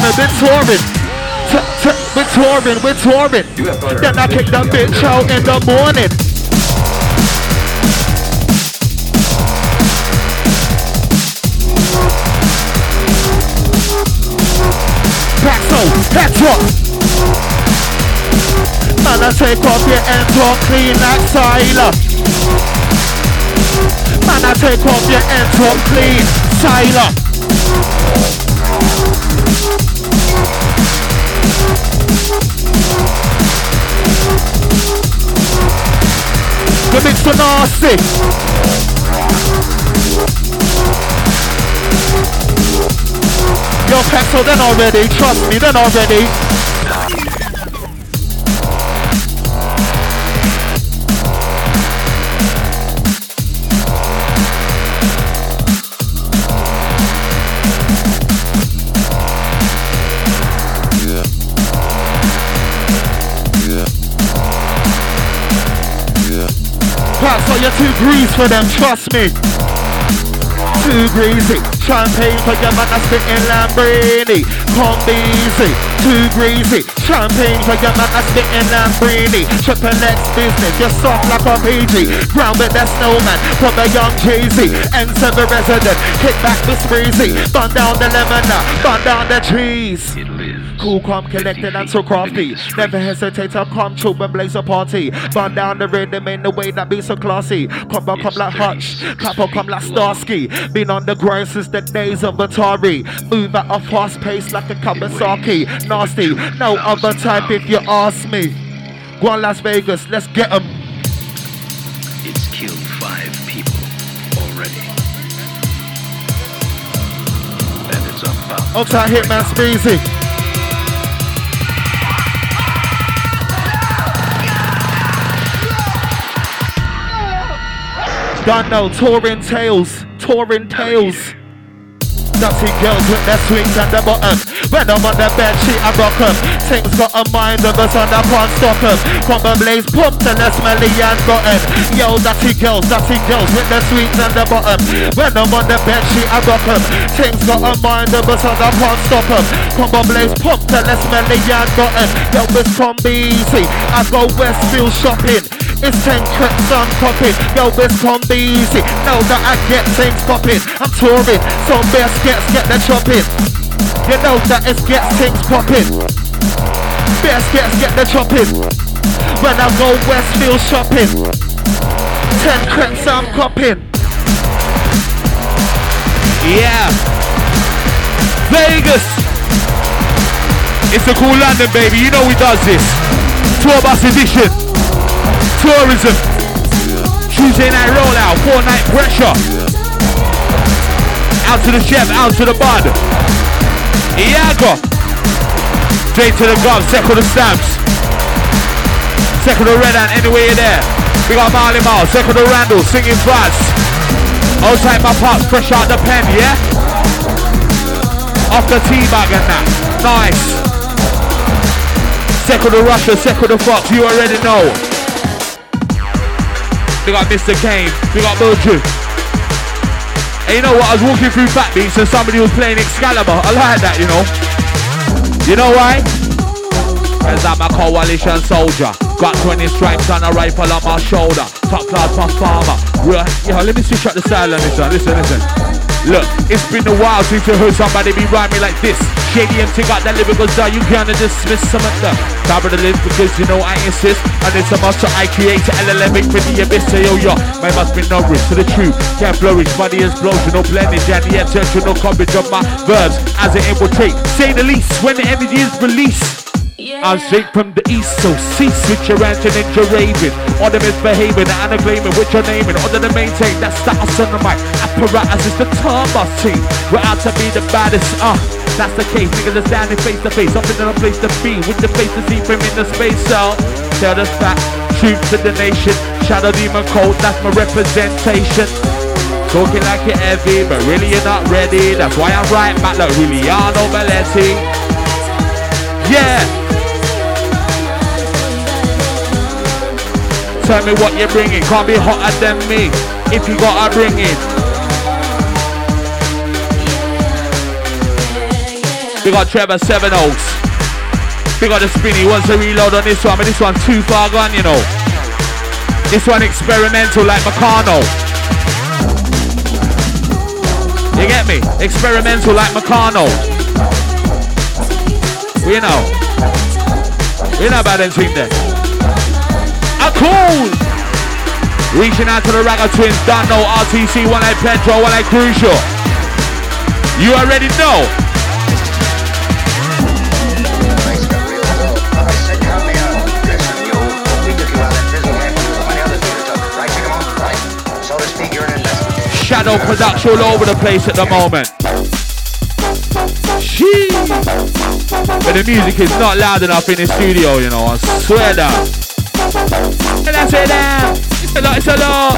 touring. Then I kick the bitch out in the morning. Paxo, heads up. Man, I take off your ends all clean like Siler. Man, I take off your ends all clean, Siler. The mix for nasty. Yo, Paxo, then already. Trust me, then already. Paxo, you're too greasy for them, trust me. Too greasy. Champagne for your man that's spitting Lamborghini. Come easy. Too greasy. Champagne for your man that's spitting Lamborghini. Triple X business, you're soft like a PG. Ground with the snowman from a young Jay-Z. N7 resident, kick back the breezy. Burn down the lemon, burn down the trees. Cool, calm, collected and so crafty. Never hesitate to come true and blaze a party. Burn down the rhythm in the way that be so classy. Come like Hutch, Capo come like Starsky. Been on the grind since the days of Atari. Move at a fast pace like a Kawasaki. Nasty, no other type if you ask me. Go on Las Vegas, let's get 'em. It's killed 5 people already. And it's about. Outside Hitman Spreezy. Don't know, touring tales. dirty girls with their swings and their bottom. When I'm on the bed sheet I rock 'em. Things got a mind of us and I can't stop 'em. From a blaze pump to the smelly and rotten. Yo, dirty girls with their swings and their bottom. When I'm on the bed sheet I rock 'em. Things got a mind of us and I can't stop 'em. From a blaze pump to the smelly and rotten. Yo, it's from BC. I go Westfield shopping. It's 10 clips I'm popping. Yo, it's from BC. Know that I get things popping. I'm touring, so best get the chopping. You know that it gets things popping. Best get the chopping. When I go Westfield shopping, 10 clips I'm copping. Yeah, Vegas. It's a cool London, baby. You know we does this. Tour bus edition. Tourism. Tuesday night rollout. 4-night pressure. Out to the chef, out to the bud. Iago. Straight to the gov, second the stamps. Second the red and anywhere you're there. We got Marley Miles, second the Randall, singing fast. Outside my pops, fresh out the pen, yeah? Off the teabag and that. Nice. Second the Russia, second the Fox, you already know. We got Mr. Kane, we got Moju. And you know what, I was walking through Fat Beats and somebody was playing Excalibur. I like that, you know. You know why? Cause I'm a coalition soldier. Got 20 stripes and a rifle on my shoulder. Top class performer. Yo, let me switch up the style on this one. Listen. Look, it's been a while since you heard somebody be rhyming like this. Shady MT got that lyrical style, you can't dismiss some of them. Top of the list because you know I insist. And it's a monster I create to LLM for the abyss. Say yo, man must be nourished to the truth. Can't flourish, money explosion, no blendage and the intentional coverage of my verbs as it infiltrate. Say the least when the energy is released. I'm straight from the east, so cease with your ranting and your raving. All the misbehaving and the claiming with your naming. Order to maintain that status on the mic. Apparatus is the term I see. We're out to be the baddest, that's the case. Niggas are standing face to face, up in a place to be. With the face to see from in the space, so tell the fact, truth to the nation. Shadow demon code, that's my representation. Talking like you're heavy, but really you're not ready. That's why I'm right back like Juliano Belletti. Yeah. Tell me what you're bringing, can't be hotter than me. If you gotta bring it. We got Trevor 7 Oaks. We got the spinny, wants to reload on this one, but this one too far gone, you know. This one experimental like Meccano. You get me? Experimental like Meccano. We know about them thing there. Cool. Reaching out to the Ragga Twins, don't know RTC, one like Pedro, one like Crucial. You already know. Shadow production all over the place at the moment. Sheesh. But the music is not loud enough in the studio, you know, I swear that. And that's it now. It's a lot.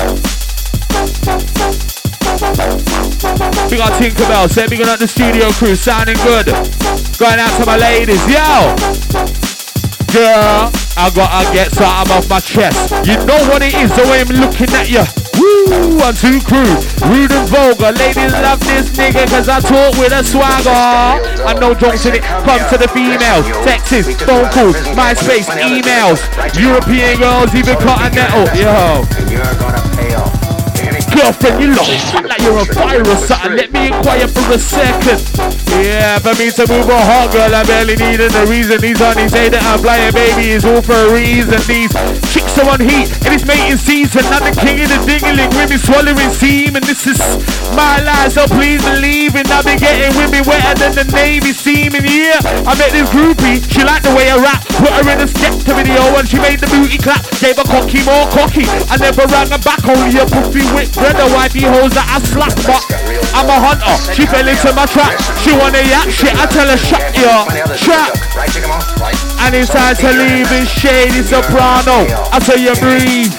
We got Tinkerbell, say we got the studio crew, sounding good. Going out to my ladies, yo. Girl, I gotta get something off my chest. You know what it is, the way I'm looking at you. Woo, 1, 2 crew, rude and vulgar. Ladies love this nigga cause I talk with a swagger. I know jokes in it, come to the females. Texts, phone calls, MySpace, emails. European girls even continental. Yo. Girlfriend, you look like you're on fire or something. Let me inquire for a second. Yeah, for me to move a hot girl, I barely needed a reason. These honeys say that I'm flying, baby, it's all for a reason. These chicks are on heat, and it's mating season. I'm the king of the dingling, women swallowing semen. This is my life, so please believe it. I've been getting women wetter than the Navy seamen. Yeah, I met this groupie, she liked the way I rap. Put her in a Skepta video and she made the booty clap. Gave her cocky, more cocky. I never rang her back, only a puffy with bread. The wifey hoes that I slap, but I'm a hunter. She fell into my trap. She wanna yak shit. I tell her shut your trap. And it's time to leave in shady soprano. I tell you breathe.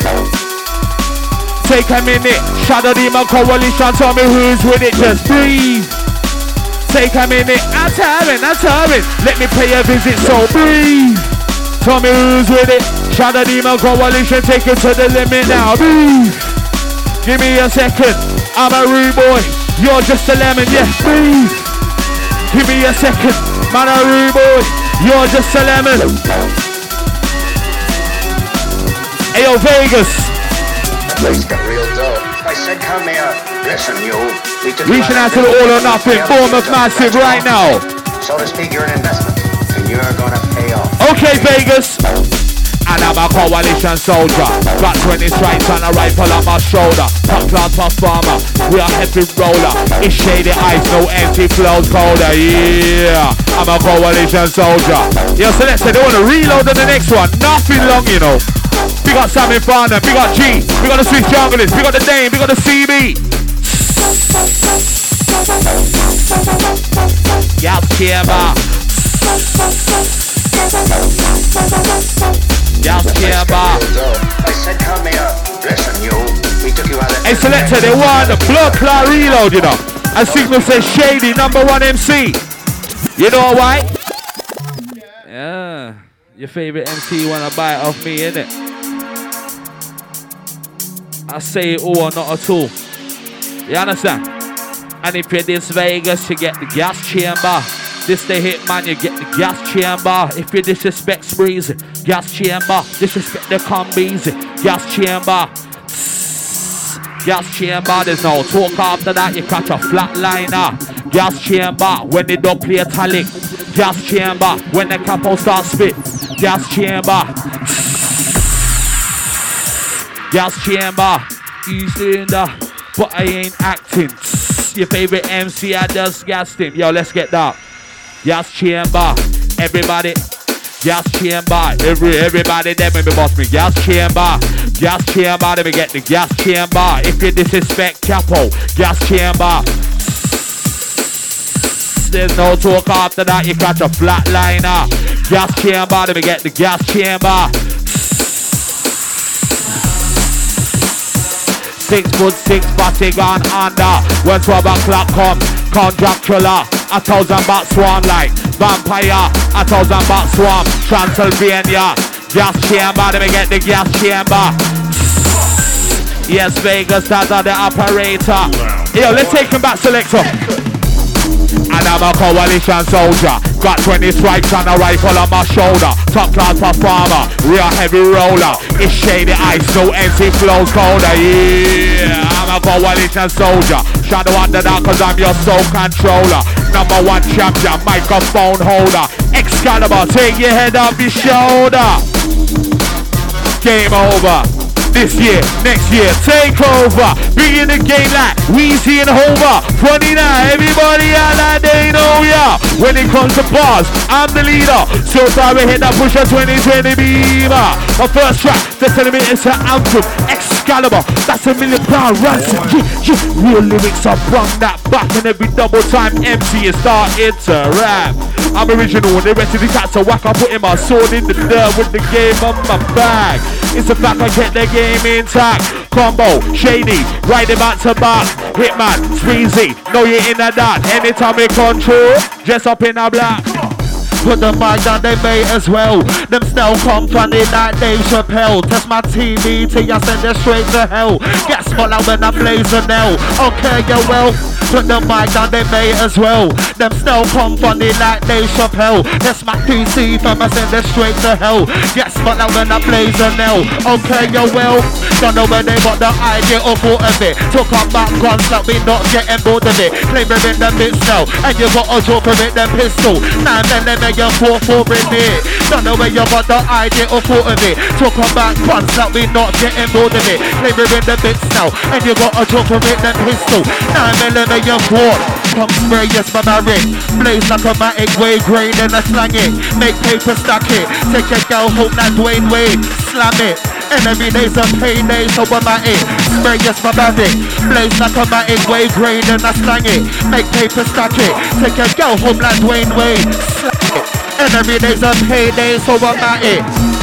Take a minute. Shadow demon coalition. Tell me who's with it. Just breathe. Take a minute, I'm tiring. Let me pay a visit, so breathe. Tell me who's with it. Shadow Demon Coalition, take it to the limit now. Breathe. Give me a second. I'm a rude boy. You're just a lemon, yeah. Breathe. Give me a second. Man, a rude boy. You're just a lemon. Ayo, Vegas. Let's get real dope. I said, come here. Listen, you. Reaching out to the all or nothing. Bournemouth Massive right now. So to speak, you're an investment. And you're gonna pay off. Okay, Vegas. And I'm a coalition soldier. Got 20 stripes and a rifle on my shoulder. Top class performer. We are heavy roller. It's shady eyes, no empty flows colder. Yeah, I'm a coalition soldier. Yo, so let's say they want to reload on the next one. Nothing long, you know. We got Sam in Farnham, we got G, we got the Swiss Junglers, we got the Dane, we got the CB. Gas chamber. Gas chamber. I said, come here. Listen, you. We took you out of. Hey, Selector, they want the blood clot reload, you know. And Signal says Shady, #1 MC. You know why? Yeah. Your favorite MC wanna buy it off me, innit? I say it all or not at all. You understand? And if you're this Vegas, you get the gas chamber. This the hit man, you get the gas chamber. If you disrespect Spreezy, gas chamber. Disrespect the combis, gas chamber. Gas chamber, there's no talk after that, you catch a flatliner. Gas chamber, when they don't play talic. Gas chamber, when the capo starts spit. Gas chamber. Gas chamber. He's doing that, but I ain't acting. Your favorite MC, I just gassed him. Yo, let's get that. Gas chamber. Everybody. Gas chamber. Everybody there when me boss me. Gas chamber. Gas chamber. Let me get the gas chamber. If you disrespect capo, gas chamber. There's no talk after that, you catch a flatliner. Gas chamber, let me get the gas chamber. 6'6", body gone under. When 12 o'clock come Dracula. 1,000 baht swarm like vampire. 1,000 baht swarm, Transylvania. Gas chamber, let me get the gas chamber. Yes, Vegas, that's the operator. Yo, let's take him back, Selector. And I'm a coalition soldier. Got 20 stripes and a rifle on my shoulder. Top class performer, real heavy roller. It's shady ice, no MC flows colder. Yeah, I'm a coalition soldier. Shadow under that cause I'm your soul controller. #1 champion, microphone holder. Excalibur, take your head off your shoulder. Game over. This year, next year, take over. Be in the game like Weezy and Hover. Funny now, everybody out like they know ya. When it comes to bars, I'm the leader. So far we hit that Pusher 2020 Beamer. My first track, they're telling me it's an anthem. Excalibur, that's £1 million ransom. Yeah. Real lyrics, I brought that back. And every double time MC is starting to rap. I'm original and the rest of the cats are whack. I'm putting my sword in the dirt with the game on my bag. It's a fact I get the game intact. Combo, Shady, right back to back. Hitman, Spreezy, know you're in a dot. Anytime we control, dress up in a black. Put the mic down, they may as well. Them still come funny like Dave Chappelle. Test my TV till you send it straight to hell. Get spot out when I blaze a nail. Okay, yeah, well. Put the mic down, they may as well. Them still come funny like Dave Chappelle. Test my PC from I send it straight to hell. Get spot out when I blaze a nail. Okay, yeah, well. Don't know where they got the idea or thought of it. Took up back guns like we not getting bored of it. Play with it, the bits now. And you got a joke with it, the pistol. Now then, you 4-4 in it. Don't know where you got the idea or thought of it. Talk about guns that we not getting bored of it. Play with the bits now, and you got a joke with it, the pistol. 9mm you fought. Come spray yes for my ring. Blaze like a matic way, grain and I slang it. Make paper stack it. Take a girl home like Dwayne Wade. Slam it. And every day's a payday, so I'm at it. Spray yes for my ring. Blaze like a matic way, grain and I slang it. Make paper stack it. Take a girl home like Dwayne Wade. Slam it. And every day's a payday, so I'm at it.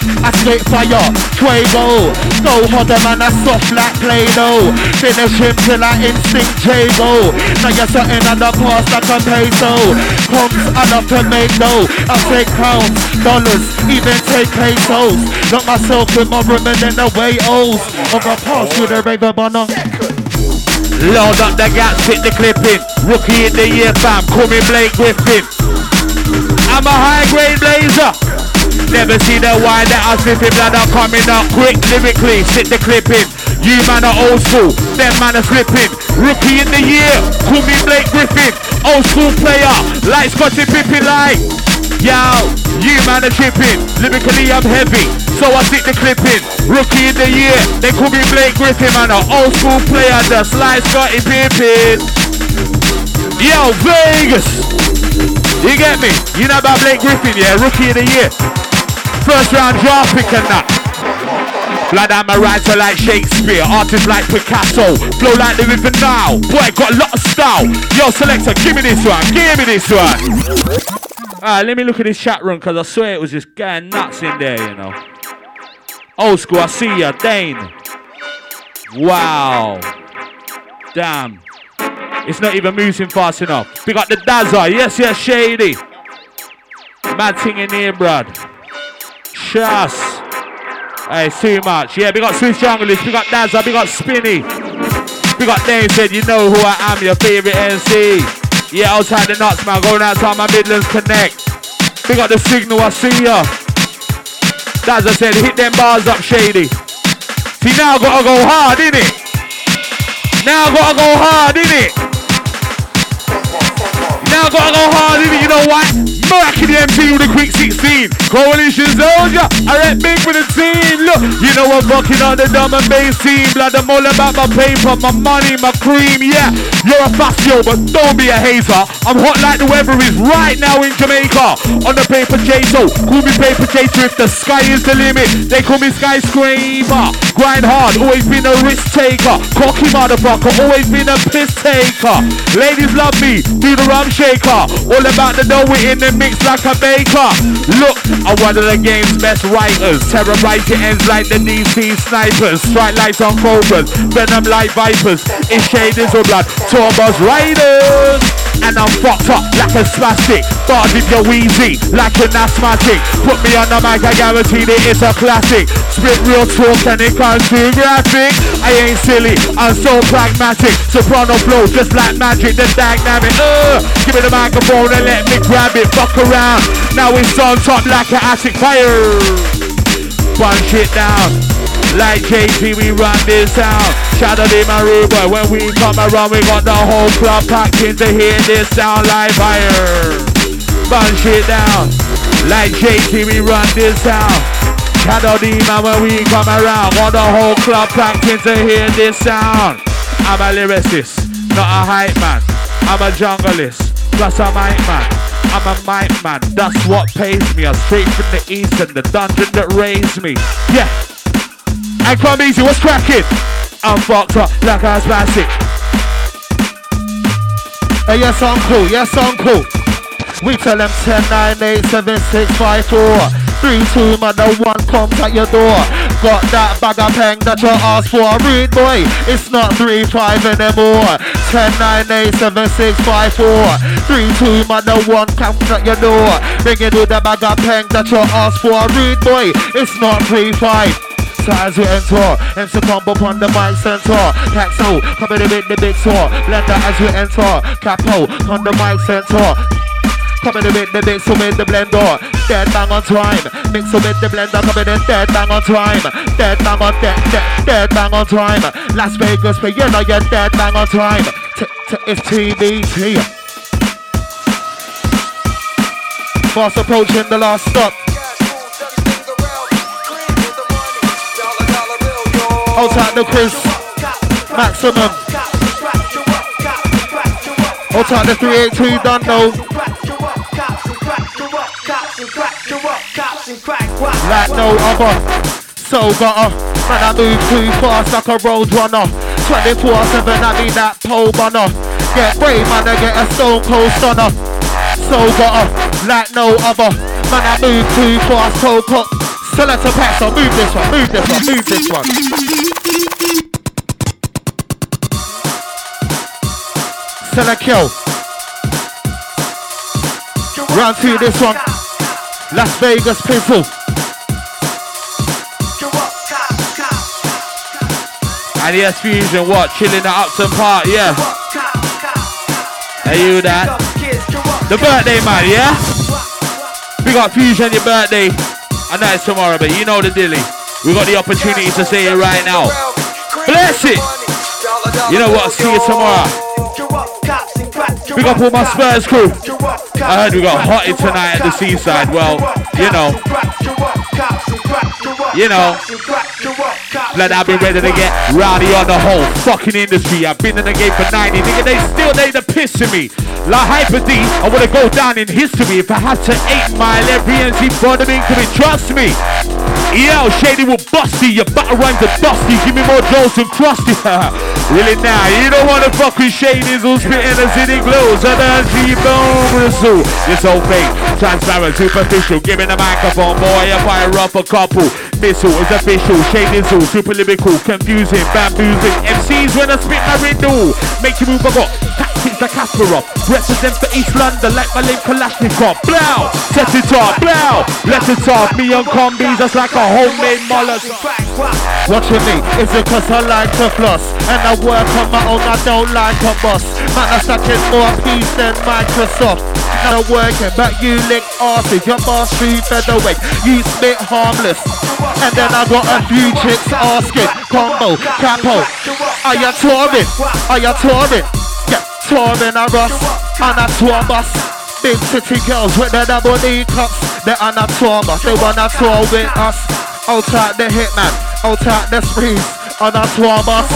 I skate fire, Quavo. Go harder man, I soft like Play-Doh. Finish him till I instinct J-Go. Now you're something on the cost like a peso. Comes I love to make dough. I take pounds, dollars, even take pesos. Got myself in my room and then away O's. On the pass with a raver banner. Load up the gas, hit the clipping. Rookie in the year fam, call me Blake Griffin. I'm a high grade blazer. Never see the wine that I slip him, blood are coming up quick lyrically. Sit the clipping. You man are old school, them man are slipping. Rookie in the year, call me Blake Griffin. Old school player, like Scottie Pippen like. Yo, you man are tripping. Lyrically I'm heavy, so I stick the clipping. Rookie in the year, they call me Blake Griffin, man. An old school player, just like Scottie Pippen. Yo, Vegas, you get me? You know about Blake Griffin, yeah? Rookie of the year, first round draft pick and that. Blood, I'm a writer like Shakespeare, artist like Picasso, flow like the river now. Boy, got a lot of style. Yo, selector, give me this one, give me this one. Alright, let me look at this chat room, because I swear it was just going nuts in there, you know. Old school, I see ya, Dane. Wow. Damn. It's not even moving fast enough. Big up the Dazza, yes, yes, Shady. Mad thing in here, bruv. Shush. Hey, it's too much. Yeah, big up Swiss Junglist, big up Dazza, big up Spinny. Big up Dane said, you know who I am, your favourite MC. Yeah, outside the nuts, man, going outside my Midlands Connect. Big up the signal, I see ya. Dazza said, hit them bars up, Shady. See, now I gotta go hard, innit? Now I gotta go hard, innit? Now I gotta go hard, innit? You know what? Murky the MC with a quick 16. Coalition soldier, I rap big with the team. Look, you know I'm rocking on the drum and bass team. Blood, I'm all about my paper, my money, my cream. Yeah, you're a fastio, but don't be a hater. I'm hot like the weather is right now in Jamaica. On the paper chaser, call me paper chaser if the sky is the limit. They call me skyscraper. Grind hard, always been a risk taker. Cocky motherfucker, always been a piss taker. Ladies love me, do the rum shaker. All about the dough, we in the mix like a baker. Look, I'm one of the game's best writers. Terrorize your ends like the DC snipers. Strike lights on cobras, venom like vipers. It's shaders or blood, Torbos riders. And I'm fucked up like a spastic. Bars if you're wheezy, like an asthmatic. Put me on the mic, I guarantee that it's a classic. Spit real talk and it comes too graphic. I ain't silly, I'm so pragmatic. Soprano flow just like magic, the dynamic. Give me the microphone and let me grab it. Fuck around, now it's on top like an attic fire. Punch shit down. Like JT, we run this town. Shout out in my room, boy. When we come around, we got the whole club packed in to hear this sound like fire. Punch it down. Like JT, we run this town. Shout out in man when we come around, got the whole club packed in to hear this sound. I'm a lyricist, not a hype man. I'm a junglist, plus a mic man. I'm a mic man, that's what pays me. I'm straight from the east and the dungeon that raised me. Yeah. And come easy, what's cracking? I'm fucked up like I was plastic. Hey, yes, uncle, yes, uncle. We tell them 10, 9, 8, 7, 6, 5, 4, 3, 2, man, the one comes at your door. Got that bag of peng that you asked for. Read, boy, it's not 3, 5 anymore. 10, 9, 8, 7, 6, 5, 4, 3, 2, man, the one comes at your door. Bringing you the bag of peng that you asked for. Read, boy, it's not 3, 5. As we enter, MC combo upon the mic center. Caxo, coming in the big tour. Blender as we enter. Capo, on the mic center. Coming in the mix with the blender. Dead bang on time. Mix with the blender. Coming in dead bang on time. Dead bang on dead bang on time. Las Vegas, but you know you're dead bang on time. It's TBT. Fast approaching the last stop. Outside the Chris, maximum. Outside the 382, done no. Like no other. So gotta, man, I move too fast like a road runner. 24/7, I need that pole runner. Get brave, man, I get a stone cold stunner. So gotta, like no other. Man, I move too fast, so cut. Selector Paxo, move this one, move this one, move this one. Select kill. Round 2 this one. Las Vegas Pizzle. And yes, Fusion, what? Chilling at Upton Park, yeah. Are you that? The birthday man, yeah? We got Fusion, your birthday. I know it's tomorrow, but you know the dilly. We got the opportunity to say it right now. Bless it! You know what? See you tomorrow. We got all my Spurs crew. I heard we got hottie tonight at the seaside. Well, you know. Like I've been ready to get rowdy on the whole fucking industry. I've been in the game for 90. Nigga, they the piss to me. Like Hyper D, I wanna go down in history. If I had to 8 Mile every NC front of me, can you trust me? Yo, Shady will bust you. Your battle rhymes are dusty. Give me more Jones than Krusty. Really now, you don't want to fuck with Shadies who's spitting the city glows. I don't see bone bristle. You're so fake, transparent, superficial. Give me the microphone, boy. I fire up a couple. Missile is official. Shading's all super lyrical, confusing, bamboozling. MCs when I spit my riddle. Make you move, I got tactics like Kasparov. Represent for East London like my name Kalashnikov. Blow, set it off, blow. Let it off. Me on combis, that's like a homemade mullet. Watching me, is it cause I like to floss? And I work on my own, I don't like a boss. Man, I stacking more peace than Microsoft. Now I'm working, but you lick arses. Your boss 3 featherweight, you spit harmless. And then I got a few chicks asking, combo, capo, are you touring? Are you touring? Yeah, touring a Ross, and a tour bus. Big city girls with the double D cups. They're on a tour bus, they wanna tour with us. Out at the Hitman, out at the Sprees, on a tour bus.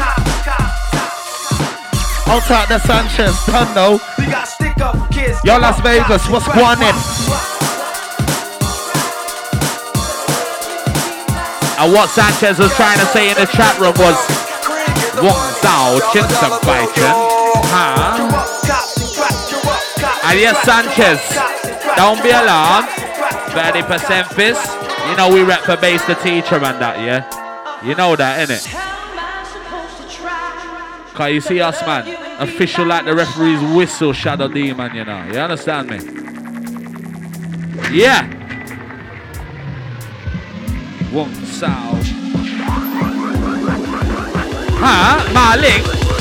Out at the Sanchez, done though. Yo, Las Vegas, what's going on? And what Sanchez was trying to say in the chat room was Wong Zhao Jinsen Baichen. Huh? And yes, Sanchez, don't be alarmed. 30% fist. You know we rep for base the teacher and that, yeah? You know that, innit? Cause you see us, man, official like the referee's whistle, Shadow Demon, you know. You understand me? Yeah. Wong Sao. Huh? Malik.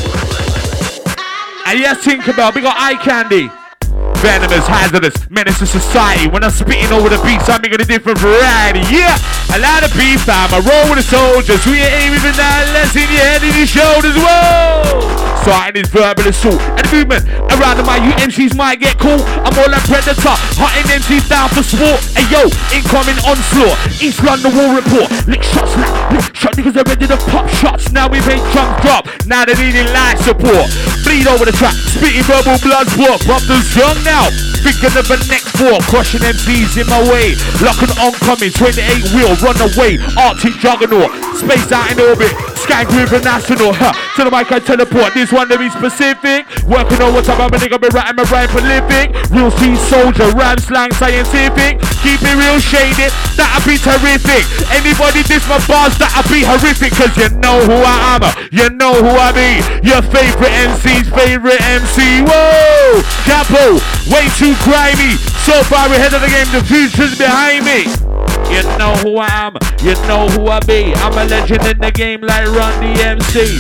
And yes, Tinkerbell, we got eye candy. Venomous, hazardous, menace to society. When I'm spitting over the beats, I'm making a different variety. Yeah, a lot of beef time. I roll with the soldiers. We ain't even that less in your head and your shoulders. Whoa! Starting this verbal assault and the movement around the mic. You MCs might get cool. I'm all like Predator, hunting MCs down for sport. Hey yo, incoming onslaught. East London War Report. Lick shots, lick shot niggas are ready to pop shots. Now we've made chunks drop. Now they're needing life support. Bleed over the track, spitting verbal blood sport. Brothers young now. Thinking of the next 4, crushing MCs in my way. Locking oncoming, 28 wheel, run away. Arctic juggernaut, space out in orbit. Sky River National, to the mic I teleport. This one to be specific. Working on what's up, I'm a nigga, be writing my rhyme prolific. Real street soldier, rhyme slang scientific. Keep it real shaded, that'll be terrific. Anybody diss my bars, that'll be horrific. Cause you know who I am, you know who I be. Your favorite MC's favorite MC. Whoa, Capo, way too grimy. So far ahead of the game, the future's behind me. You know who I am, you know who I be. I'm a legend in the game like Run DMC.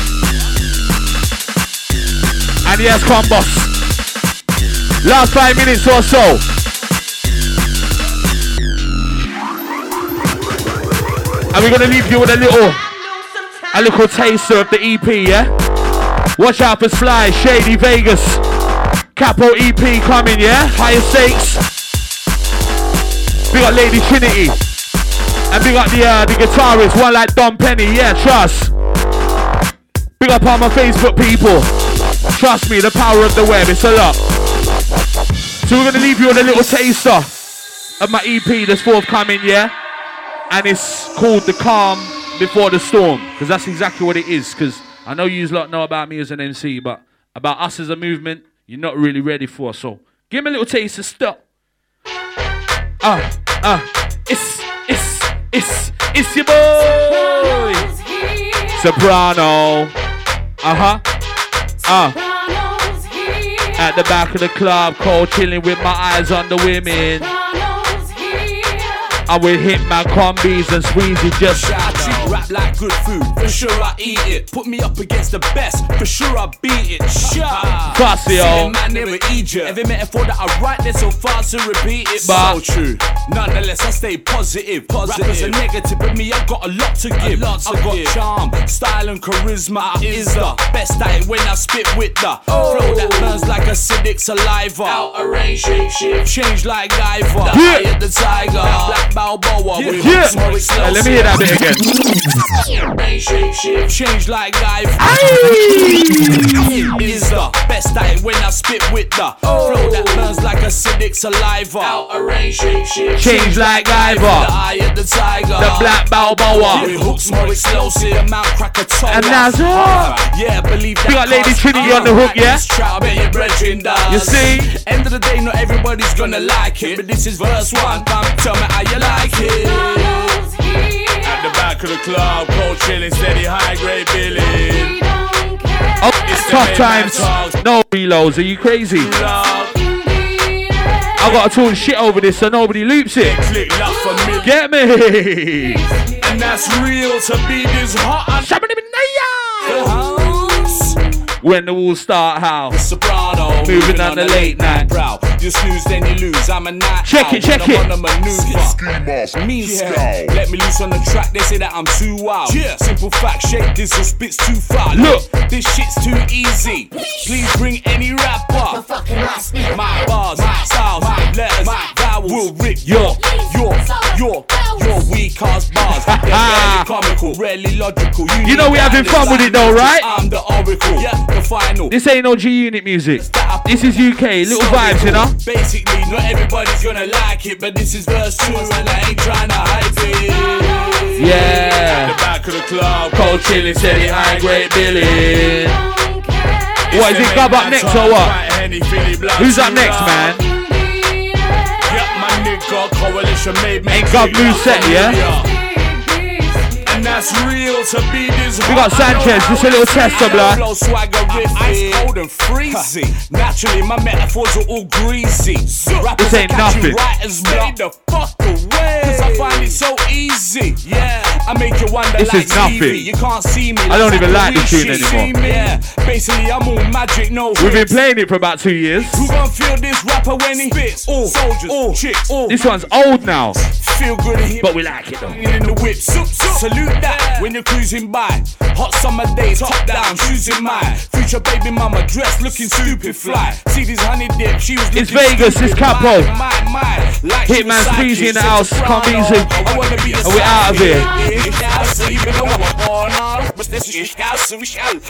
And yes, Combos. Last 5 minutes or so. And we're gonna leave you with a little taster of the EP, yeah? Watch out for Sly, Shady Vegas. Capo EP coming, yeah? Higher stakes. We got Lady Trinity. And we got the guitarist, one like Don Penny, yeah, trust. Big up on my Facebook people. Trust me, the power of the web, it's a lot. So we're gonna leave you with a little taster of my EP that's forthcoming, yeah? And it's called The Calm Before the Storm. Because that's exactly what it is. Because I know you lot know about me as an MC, but about us as a movement, you're not really ready for. So give me a little taste of stuff. It's It's your boy. Soprano. At the back of the club, cold chilling with my eyes on the women. I'm with Hitman combis and Squeezy just. I treat rap like good food, for sure I eat it. Put me up against the best, for sure I beat it. Facio. Man near Egypt. Every metaphor that I write, they're so fast to repeat it. So true. Nonetheless, I stay positive. Rappers are negative, but me, I've got a lot to give. I've got charm, style and charisma. I is the best at it when I spit with the flow that burns like acidic saliva. Out of range, shape, change like Iver. The eye of the tiger, Black Balboa. Let me hear that bit again. Change like Iver. Is the best at it when I spit with the flow that burns like acidic saliva. Out of range, change like Iver. The eye of the tiger, the Black Balboa. It hooks more explosive, the mouth cracker toe. And that's all. Yeah, believe that. We got Lady Trinity on the hook, yeah? You see? End of the day, not everybody's gonna like it, but this is verse 1. Tell me how you like it. At the back of the club, cold chilling, steady high grade billing. Oh, it's tough times. No reloads, are you crazy? I gotta talk shit over this so nobody loops it. Get me. And that's real to be this hot. When the walls start how? Soprano, moving on the late night. Proud. You snooze, then you lose. I'm a night. Check it. Let me loose on the track. They say that I'm too wild. Yeah. Simple fact, shape this or spits too far. Look, this shit's too easy. Please bring any rapper. My bars, my styles, my letters, my vowels will rip your weak ass bars. They're barely comical, rarely logical. You know we having fun with it though, right? I'm the oracle. Yeah, the final. This ain't no G-Unit music. This is UK, little vibes, you know? Basically, not everybody's gonna like it, but this is verse 2 and I ain't trying to hype it. Yeah. At the back of the club, cold chilling, steady high grade billing. What, is it Gub up next or what? Who's up next, man? My nigga, coalition made me. Ain't Gub Moveset, yeah? And that's real to be this. We got Sanchez, just a little tester, blood. Ice cold and freezing. Naturally, my metaphors are all greasy. This ain't nothing. Writers made the fuck away. Cause I find it so easy. Yeah, I make you wonder this like is nothing. TV. You can't see me. I don't even like the tune anymore. Yeah, basically I'm all magic, no. We've been playing it for about 2 years. Who gon' feel this rapper when he spits? All soldiers, all chicks, all. This one's old now. Feel good in but we like it though. In the whip, salute that when you're cruising by. Hot summer days, top down, shoes in my future baby mama dressed looking stupid fly. See this honey dip, she was looking. It's Vegas, it's Capo. Like Hitman Squeezy in the house, come easy. And we're out of here.